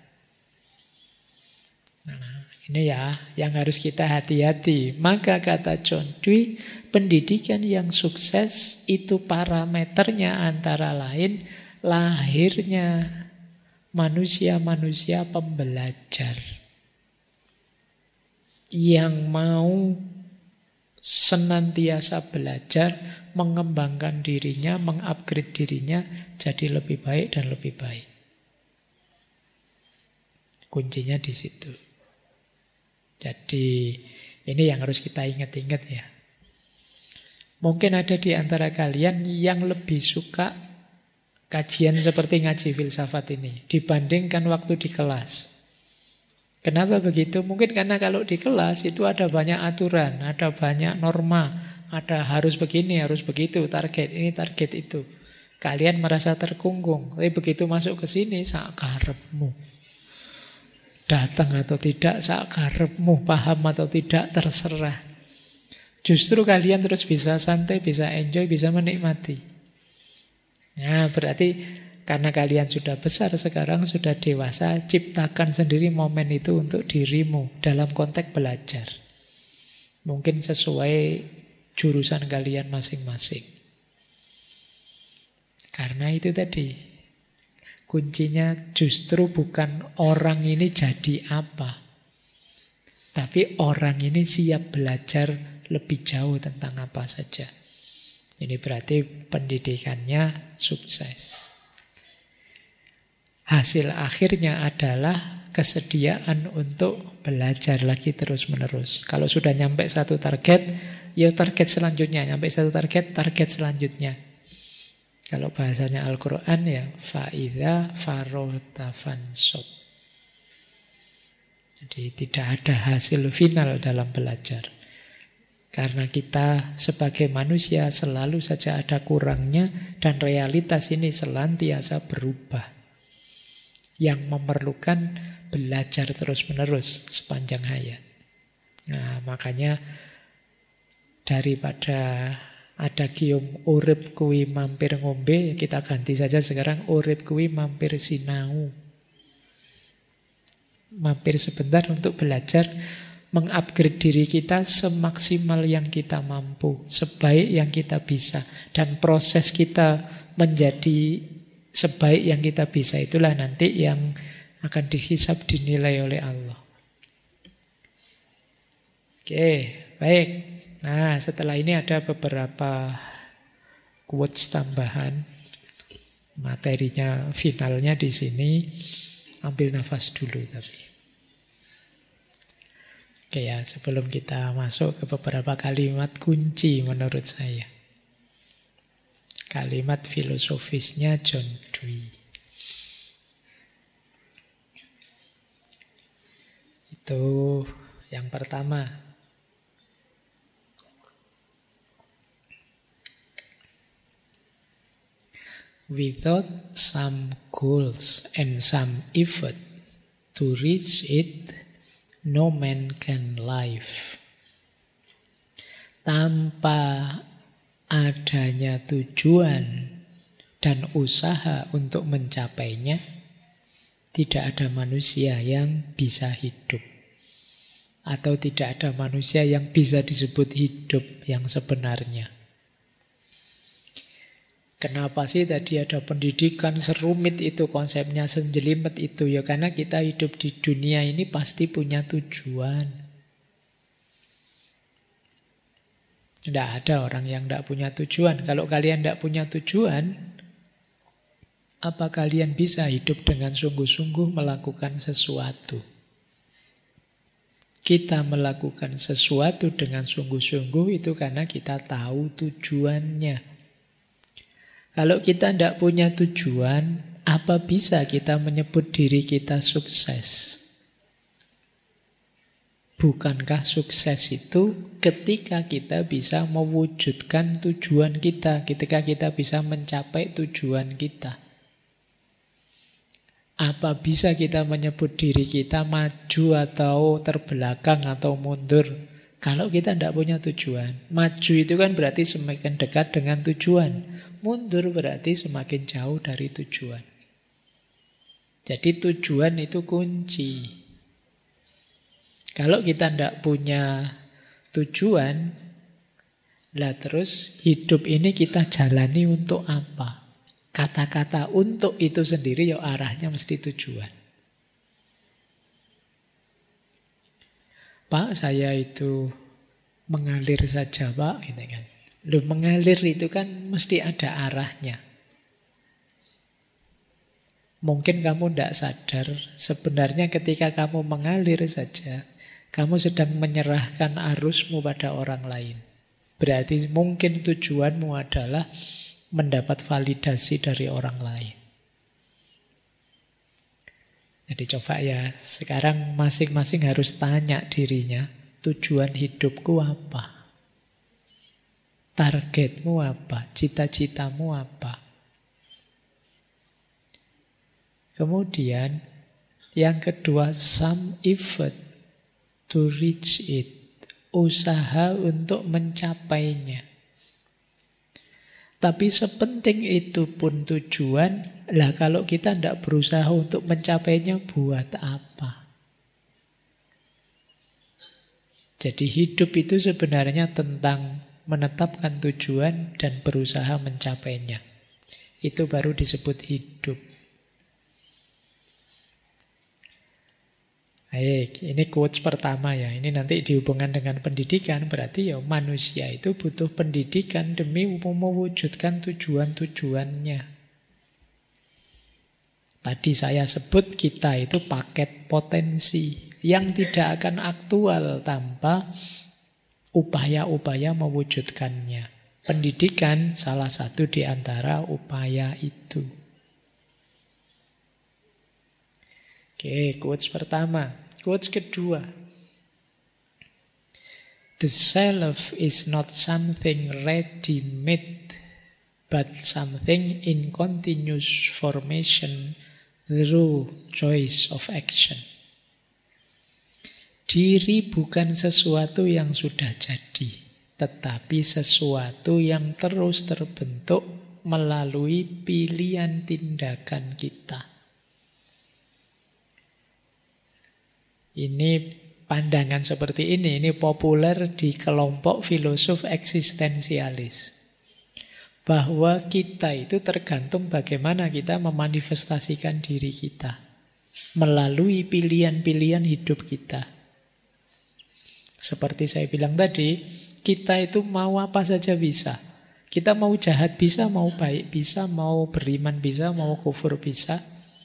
Nah, ini ya yang harus kita hati-hati. Maka kata John Dewey, pendidikan yang sukses itu parameternya antara lain lahirnya manusia-manusia pembelajar yang mau senantiasa belajar, mengembangkan dirinya, mengupgrade dirinya jadi lebih baik dan lebih baik. Kuncinya di situ. Jadi ini yang harus kita ingat-ingat ya. Mungkin ada di antara kalian yang lebih suka kajian seperti ngaji filsafat ini dibandingkan waktu di kelas. Kenapa begitu? Mungkin karena kalau di kelas itu ada banyak aturan, ada banyak norma, ada harus begini, harus begitu, target ini, target itu. Kalian merasa terkungkung. Tapi begitu masuk ke sini, sak karepmu. Datang atau tidak, sak karepmu. Paham atau tidak, terserah. Justru kalian terus bisa santai, bisa enjoy, bisa menikmati. Nah, berarti karena kalian sudah besar sekarang, sudah dewasa, ciptakan sendiri momen itu untuk dirimu dalam konteks belajar. Mungkin sesuai jurusan kalian masing-masing. Karena itu tadi, kuncinya justru bukan orang ini jadi apa, tapi orang ini siap belajar lebih jauh tentang apa saja. Ini berarti pendidikannya sukses. Hasil akhirnya adalah kesediaan untuk belajar lagi terus-menerus. Kalau sudah nyampe satu target, ya target selanjutnya. Nyampe satu target, target selanjutnya. Kalau bahasanya Al-Quran ya, fa'idha farota fansob. Jadi tidak ada hasil final dalam belajar. Karena kita sebagai manusia selalu saja ada kurangnya dan realitas ini senantiasa berubah. Yang memerlukan belajar terus-menerus sepanjang hayat. Nah, makanya Daripada ada gium urip kuwi mampir ngombe, kita ganti saja sekarang urip kuwi mampir sinau. Mampir sebentar untuk belajar mengupgrade diri kita semaksimal yang kita mampu, sebaik yang kita bisa. Dan proses kita menjadi sebaik yang kita bisa itulah nanti yang akan dihisab, dinilai oleh Allah. Oke, baik. Nah, setelah ini ada beberapa quotes tambahan. Materinya finalnya di sini. Ambil nafas dulu tapi. Oke ya, sebelum kita masuk ke beberapa kalimat kunci menurut saya. Kalimat filosofisnya John Dewey. Itu yang pertama. Without some goals and some effort to reach it, no man can live. Tanpa adanya tujuan dan usaha untuk mencapainya, tidak ada manusia yang bisa hidup. Atau tidak ada manusia yang bisa disebut hidup yang sebenarnya. Kenapa sih tadi ada pendidikan, serumit itu konsepnya, senjelimet itu? Ya karena kita hidup di dunia ini pasti punya tujuan. Tidak ada orang yang tidak punya tujuan. Kalau kalian tidak punya tujuan, apa kalian bisa hidup dengan sungguh-sungguh melakukan sesuatu? Kita melakukan sesuatu dengan sungguh-sungguh itu karena kita tahu tujuannya. Kalau kita tidak punya tujuan, apa bisa kita menyebut diri kita sukses? Bukankah sukses itu ketika kita bisa mewujudkan tujuan kita, ketika kita bisa mencapai tujuan kita? Apa bisa kita menyebut diri kita maju atau terbelakang atau mundur kalau kita tidak punya tujuan? Maju itu kan berarti semakin dekat dengan tujuan. Mundur berarti semakin jauh dari tujuan. Jadi tujuan itu kunci. Kalau kita tidak punya tujuan, lah terus hidup ini kita jalani untuk apa? Kata-kata untuk itu sendiri ya arahnya mesti tujuan. Pak, saya itu mengalir saja, Pak, gitu kan. Loh, mengalir itu kan mesti ada arahnya. Mungkin kamu tidak sadar, sebenarnya ketika kamu mengalir saja, kamu sedang menyerahkan arusmu pada orang lain. Berarti mungkin tujuanmu adalah mendapat validasi dari orang lain. Jadi coba ya, sekarang masing-masing harus tanya dirinya, tujuan hidupku apa? Targetmu apa? Cita-citamu apa? Kemudian yang kedua, some effort to reach it. Usaha untuk mencapainya. Tapi sepenting itu pun tujuan, lah kalau kita tidak berusaha untuk mencapainya, buat apa? Jadi hidup itu sebenarnya tentang menetapkan tujuan dan berusaha mencapainya. Itu baru disebut hidup. Baik, ini quotes pertama ya. Ini nanti dihubungkan dengan pendidikan. Berarti ya manusia itu butuh pendidikan demi mewujudkan tujuan-tujuannya. Tadi saya sebut kita itu paket potensi yang tidak akan aktual tanpa upaya-upaya mewujudkannya. Pendidikan salah satu di antara upaya itu. Oke, quotes pertama. Quotes kedua. The self is not something ready-made, but something in continuous formation through choice of action. Diri bukan sesuatu yang sudah jadi, tetapi sesuatu yang terus terbentuk melalui pilihan tindakan kita. Ini pandangan seperti ini populer di kelompok filosof eksistensialis. Bahwa kita itu tergantung bagaimana kita memanifestasikan diri kita melalui pilihan-pilihan hidup kita. Seperti saya bilang tadi, kita itu mau apa saja bisa. Kita mau jahat bisa, mau baik bisa, mau beriman bisa, mau kufur bisa.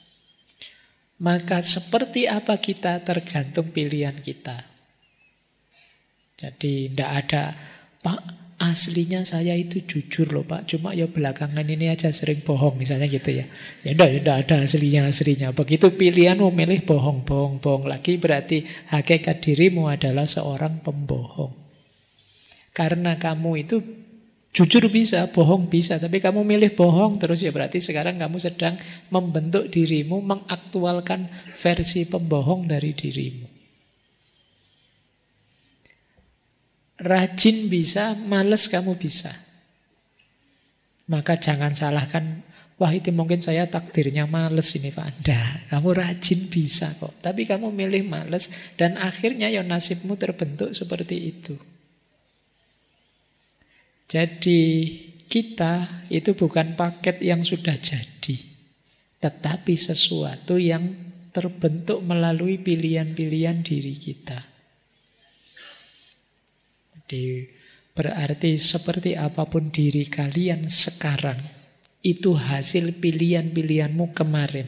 Maka seperti apa kita tergantung pilihan kita. Jadi tidak ada, Pak, aslinya saya itu jujur loh Pak, cuma ya belakangan ini aja sering bohong misalnya gitu ya. Ya tidak ada aslinya. Begitu pilihanmu milih bohong lagi, berarti hakikat dirimu adalah seorang pembohong. Karena kamu itu jujur bisa, bohong bisa, tapi kamu milih bohong terus, ya berarti sekarang kamu sedang membentuk dirimu, mengaktualkan versi pembohong dari dirimu. Rajin bisa, males kamu bisa. Maka jangan salahkan, wah itu mungkin saya takdirnya males ini Pak. Anda, kamu rajin bisa kok, tapi kamu milih males, dan akhirnya ya nasibmu terbentuk seperti itu. Jadi kita itu bukan paket yang sudah jadi, tetapi sesuatu yang terbentuk melalui pilihan-pilihan diri kita. Jadi berarti seperti apapun diri kalian sekarang, itu hasil pilihan-pilihanmu kemarin.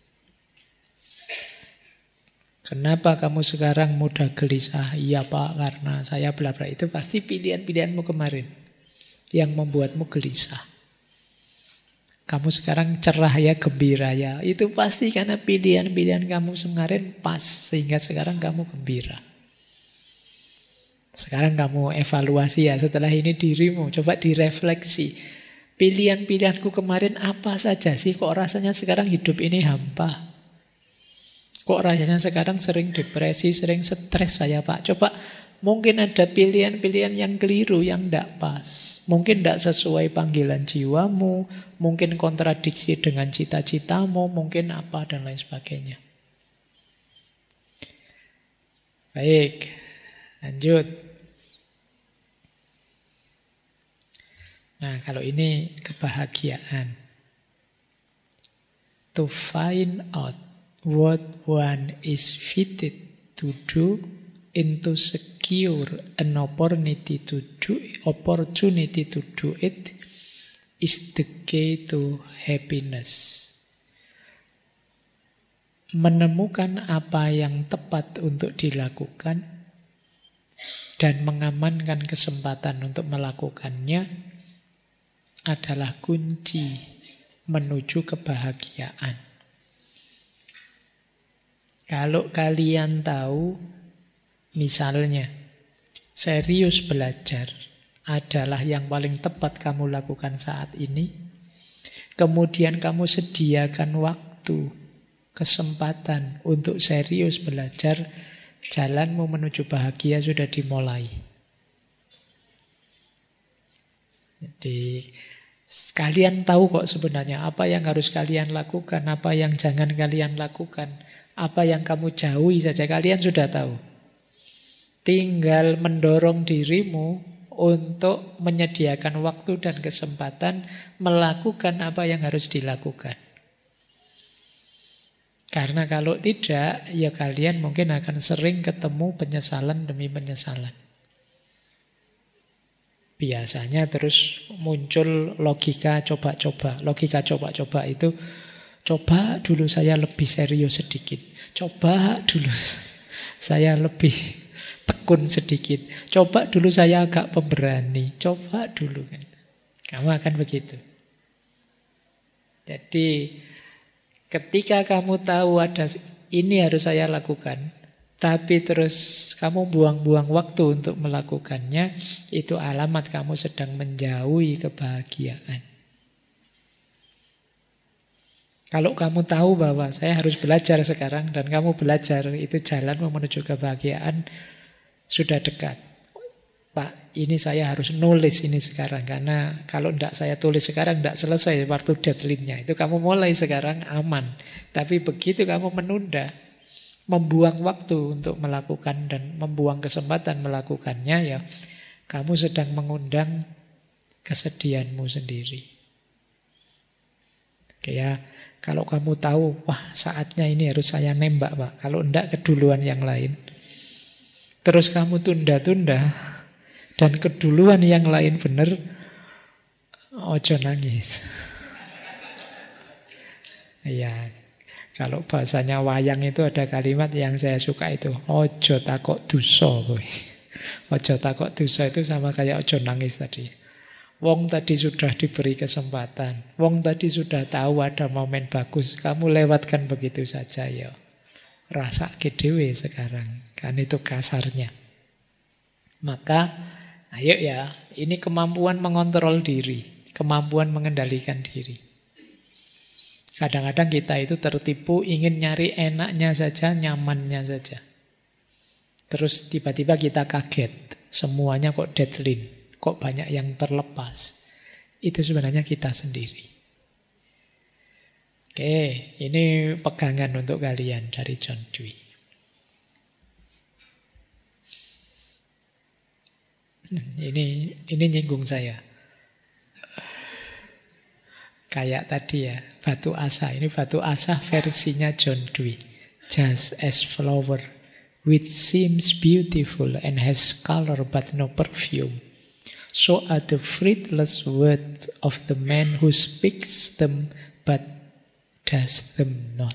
Kenapa kamu sekarang mudah gelisah? Iya Pak, karena saya bla bla. Itu pasti pilihan-pilihanmu kemarin yang membuatmu gelisah. Kamu sekarang cerah ya, gembira ya, itu pasti karena pilihan-pilihan kamu kemarin pas, sehingga sekarang kamu gembira. Sekarang kamu evaluasi ya setelah ini dirimu, coba direfleksi. Pilihan-pilihanku kemarin apa saja sih? Kok rasanya sekarang hidup ini hampa? Kok rasanya sekarang sering depresi, sering stres saya Pak? Coba, mungkin ada pilihan-pilihan yang keliru, yang tidak pas. Mungkin tidak sesuai panggilan jiwamu, mungkin kontradiksi dengan cita-citamu, mungkin apa dan lain sebagainya. Baik, lanjut. Nah, kalau ini kebahagiaan. To find out what one is fitted to do and to secure an opportunity to do it is the key to happiness. Menemukan apa yang tepat untuk dilakukan dan mengamankan kesempatan untuk melakukannya adalah kunci menuju kebahagiaan. Kalau kalian tahu, misalnya, serius belajar adalah yang paling tepat kamu lakukan saat ini, kemudian kamu sediakan waktu, kesempatan untuk serius belajar, jalanmu menuju bahagia sudah dimulai. Jadi kalian tahu kok sebenarnya apa yang harus kalian lakukan, apa yang jangan kalian lakukan, apa yang kamu jauhi saja kalian sudah tahu. Tinggal mendorong dirimu untuk menyediakan waktu dan kesempatan melakukan apa yang harus dilakukan. Karena kalau tidak, ya kalian mungkin akan sering ketemu penyesalan demi penyesalan. Biasanya terus muncul logika coba-coba. Logika coba-coba itu, coba dulu saya lebih serius sedikit. Coba dulu saya lebih tekun sedikit. Coba dulu saya agak pemberani. Coba dulu kan. Kamu akan begitu. Jadi ketika kamu tahu ada ini harus saya lakukan, tapi terus kamu buang-buang waktu untuk melakukannya, itu alamat kamu sedang menjauhi kebahagiaan. Kalau kamu tahu bahwa saya harus belajar sekarang dan kamu belajar, itu jalan menuju kebahagiaan sudah dekat. Pak, ini saya harus nulis ini sekarang. Karena kalau tidak saya tulis sekarang, tidak selesai waktu deadline-nya. Itu kamu mulai sekarang aman. Tapi begitu kamu menunda, membuang waktu untuk melakukan dan membuang kesempatan melakukannya, ya kamu sedang mengundang kesedihanmu sendiri. Ya, kalau kamu tahu, wah saatnya ini harus saya nembak Pak. Kalau enggak keduluan yang lain. Terus kamu tunda-tunda dan keduluan yang lain bener, ojo nangis. Ya, kalau bahasanya wayang itu ada kalimat yang saya suka itu, ojo takok dosa kowe. Ojo takok dosa itu sama kayak ojo nangis tadi. Wong tadi sudah diberi kesempatan. Wong tadi sudah tahu ada momen bagus. Kamu lewatkan begitu saja ya. Rasa dhewe sekarang. Kan itu kasarnya. Maka, ayo ya. Ini kemampuan mengontrol diri. Kemampuan mengendalikan diri. Kadang-kadang kita itu tertipu ingin nyari enaknya saja, nyamannya saja. Terus tiba-tiba kita kaget. Semuanya kok deadline. Kok banyak yang terlepas. Itu sebenarnya kita sendiri. Oke, ini pegangan untuk kalian dari John Dewey. Ini nyinggung saya. Kayak tadi ya, batu asa. Ini batu asa versinya John Dewey. Just as flower, which seems beautiful and has color but no perfume. So are the fruitless words of the man who speaks them but does them not.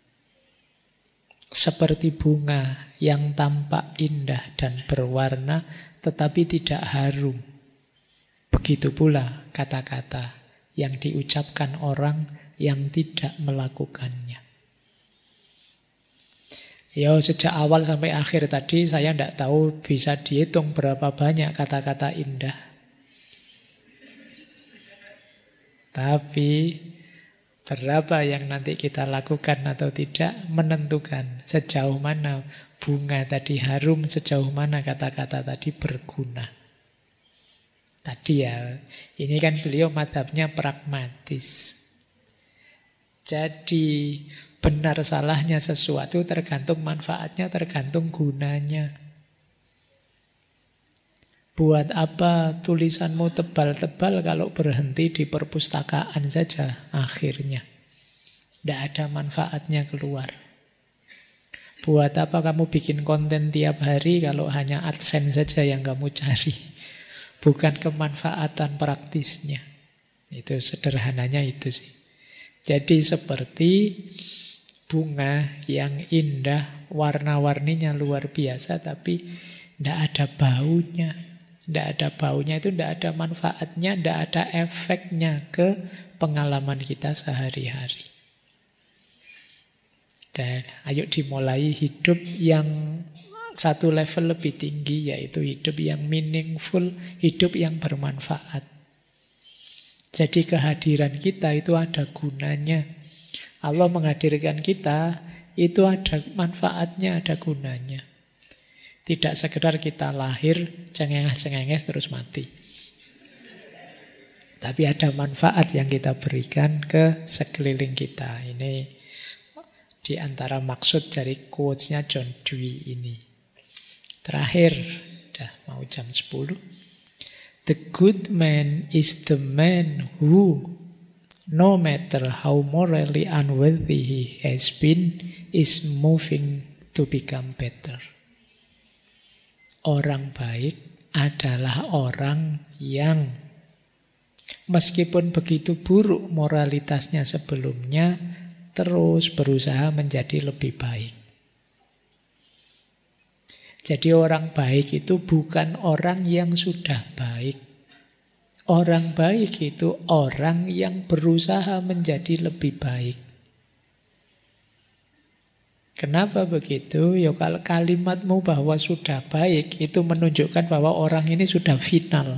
Seperti bunga yang tampak indah dan berwarna tetapi tidak harum. Begitu pula kata-kata yang diucapkan orang yang tidak melakukannya. Ya, sejak awal sampai akhir tadi saya tidak tahu bisa dihitung berapa banyak kata-kata indah. Tapi berapa yang nanti kita lakukan atau tidak menentukan sejauh mana bunga tadi harum, sejauh mana kata-kata tadi berguna. Tadi ya, ini kan beliau madhabnya pragmatis. Jadi benar salahnya sesuatu tergantung manfaatnya, tergantung gunanya. Buat apa tulisanmu tebal-tebal kalau berhenti di perpustakaan saja akhirnya? Tidak ada manfaatnya keluar. Buat apa kamu bikin konten tiap hari kalau hanya AdSense saja yang kamu cari? Bukan kemanfaatan praktisnya. Itu sederhananya itu sih. Jadi seperti bunga yang indah, warna-warninya luar biasa, tapi tidak ada baunya. Tidak ada baunya itu tidak ada manfaatnya, tidak ada efeknya ke pengalaman kita sehari-hari. Dan ayo dimulai hidup yang satu level lebih tinggi, yaitu hidup yang meaningful, hidup yang bermanfaat. Jadi kehadiran kita itu ada gunanya. Allah menghadirkan kita, itu ada manfaatnya, ada gunanya. Tidak sekedar kita lahir, cengenges-cengenges terus mati. Tapi ada manfaat yang kita berikan ke sekeliling kita. Ini di antara maksud dari quotes-nya John Dewey ini. Terakhir, udah mau jam 10. The good man is the man who, no matter how morally unworthy he has been, is moving to become better. Orang baik adalah orang yang meskipun begitu buruk moralitasnya sebelumnya, terus berusaha menjadi lebih baik. Jadi orang baik itu bukan orang yang sudah baik. Orang baik itu orang yang berusaha menjadi lebih baik. Kenapa begitu? Ya kalau kalimatmu bahwa sudah baik itu menunjukkan bahwa orang ini sudah final.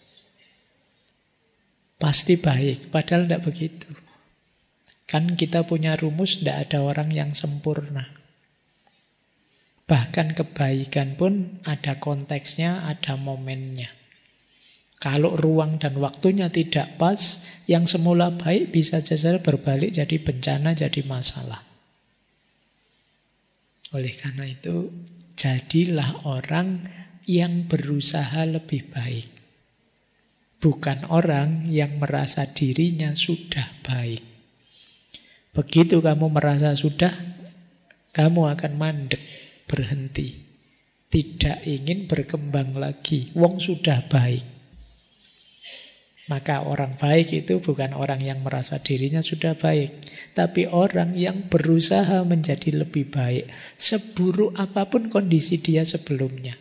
Pasti baik, padahal tidak begitu. Kan kita punya rumus, tidak ada orang yang sempurna. Bahkan kebaikan pun ada konteksnya, ada momennya. Kalau ruang dan waktunya tidak pas, yang semula baik bisa saja berbalik jadi bencana, jadi masalah. Oleh karena itu, jadilah orang yang berusaha lebih baik. Bukan orang yang merasa dirinya sudah baik. Begitu kamu merasa sudah, kamu akan mandek, berhenti. Tidak ingin berkembang lagi. Wong sudah baik. Maka orang baik itu bukan orang yang merasa dirinya sudah baik, tapi orang yang berusaha menjadi lebih baik, seburuk apapun kondisi dia sebelumnya.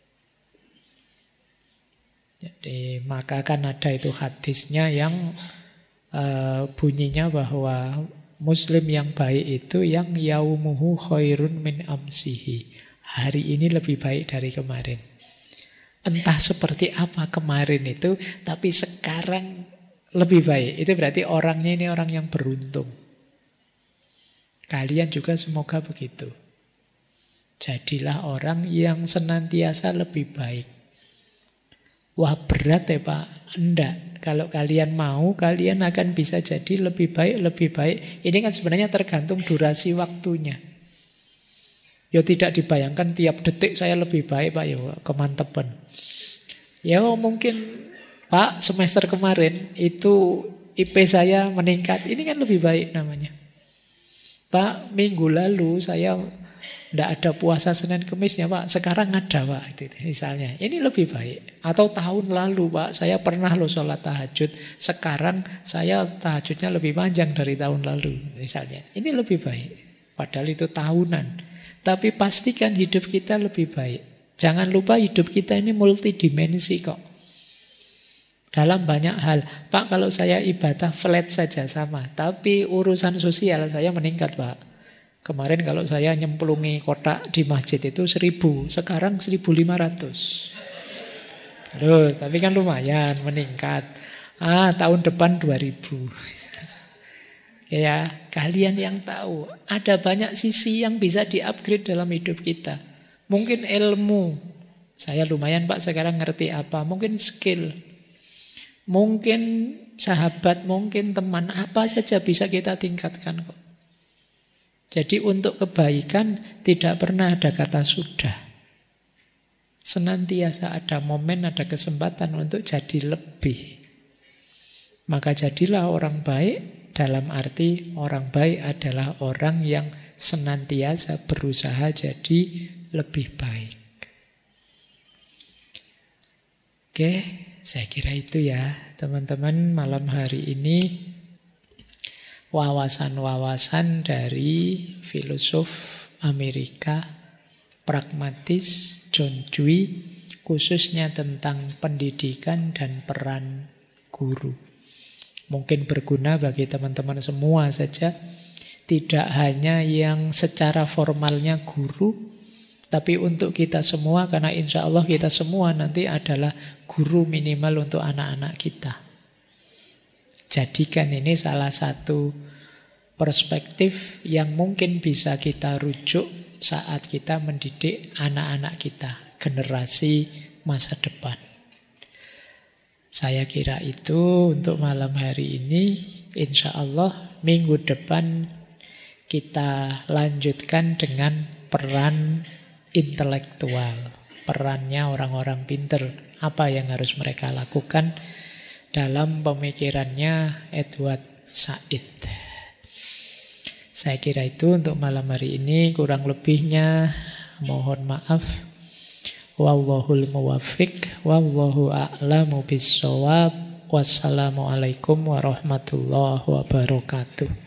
Jadi maka kan ada itu hadisnya yang bunyinya bahwa Muslim yang baik itu yang yaumuhu khairun min amsihi. Hari ini lebih baik dari kemarin. Entah seperti apa kemarin itu, tapi sekarang lebih baik. Itu berarti orangnya ini orang yang beruntung. Kalian juga semoga begitu. Jadilah orang yang senantiasa lebih baik. Wah berat ya Pak. Enggak. Kalau kalian mau, kalian akan bisa jadi lebih baik, lebih baik. Ini kan sebenarnya tergantung durasi waktunya. Ya tidak dibayangkan tiap detik saya lebih baik Pak, ya kemantepan. Ya mungkin Pak semester kemarin itu IP saya meningkat, ini kan lebih baik namanya. Pak minggu lalu saya tidak ada puasa Senin Kemis ya Pak, sekarang ada Pak, itu misalnya. Ini lebih baik. Atau tahun lalu Pak saya pernah loh sholat tahajud, sekarang saya tahajudnya lebih panjang dari tahun lalu misalnya. Ini lebih baik. Padahal itu tahunan. Tapi pastikan hidup kita lebih baik. Jangan lupa hidup kita ini multidimensi kok. Dalam banyak hal. Pak kalau saya ibadah flat saja sama. Tapi urusan sosial saya meningkat Pak. Kemarin kalau saya nyemplungi kotak di masjid itu 1.000. Sekarang 1.500. Loh, tapi kan lumayan meningkat. Tahun depan 2.000. Ya, kalian yang tahu, ada banyak sisi yang bisa di-upgrade dalam hidup kita. Mungkin ilmu, saya lumayan Pak sekarang ngerti apa. Mungkin skill, mungkin sahabat, mungkin teman, apa saja bisa kita tingkatkan kok. Jadi untuk kebaikan tidak pernah ada kata sudah. Senantiasa ada momen, ada kesempatan untuk jadi lebih. Maka jadilah orang baik. Dalam arti orang baik adalah orang yang senantiasa berusaha jadi lebih baik. Oke, saya kira itu ya teman-teman malam hari ini. Wawasan-wawasan dari filosof Amerika pragmatis John Dewey, khususnya tentang pendidikan dan peran guru. Mungkin berguna bagi teman-teman semua saja. Tidak hanya yang secara formalnya guru, tapi untuk kita semua, karena insya Allah kita semua nanti adalah guru minimal untuk anak-anak kita. Jadikan ini salah satu perspektif yang mungkin bisa kita rujuk saat kita mendidik anak-anak kita, generasi masa depan. Saya kira itu untuk malam hari ini. Insya Allah minggu depan kita lanjutkan dengan peran intelektual. Perannya orang-orang pinter. Apa yang harus mereka lakukan dalam pemikirannya Edward Said. Saya kira itu untuk malam hari ini. Kurang lebihnya mohon maaf. Wallahul muwaffiq, wallahu a'lamu bissawab. Wassalamualaikum warahmatullahi wabarakatuh.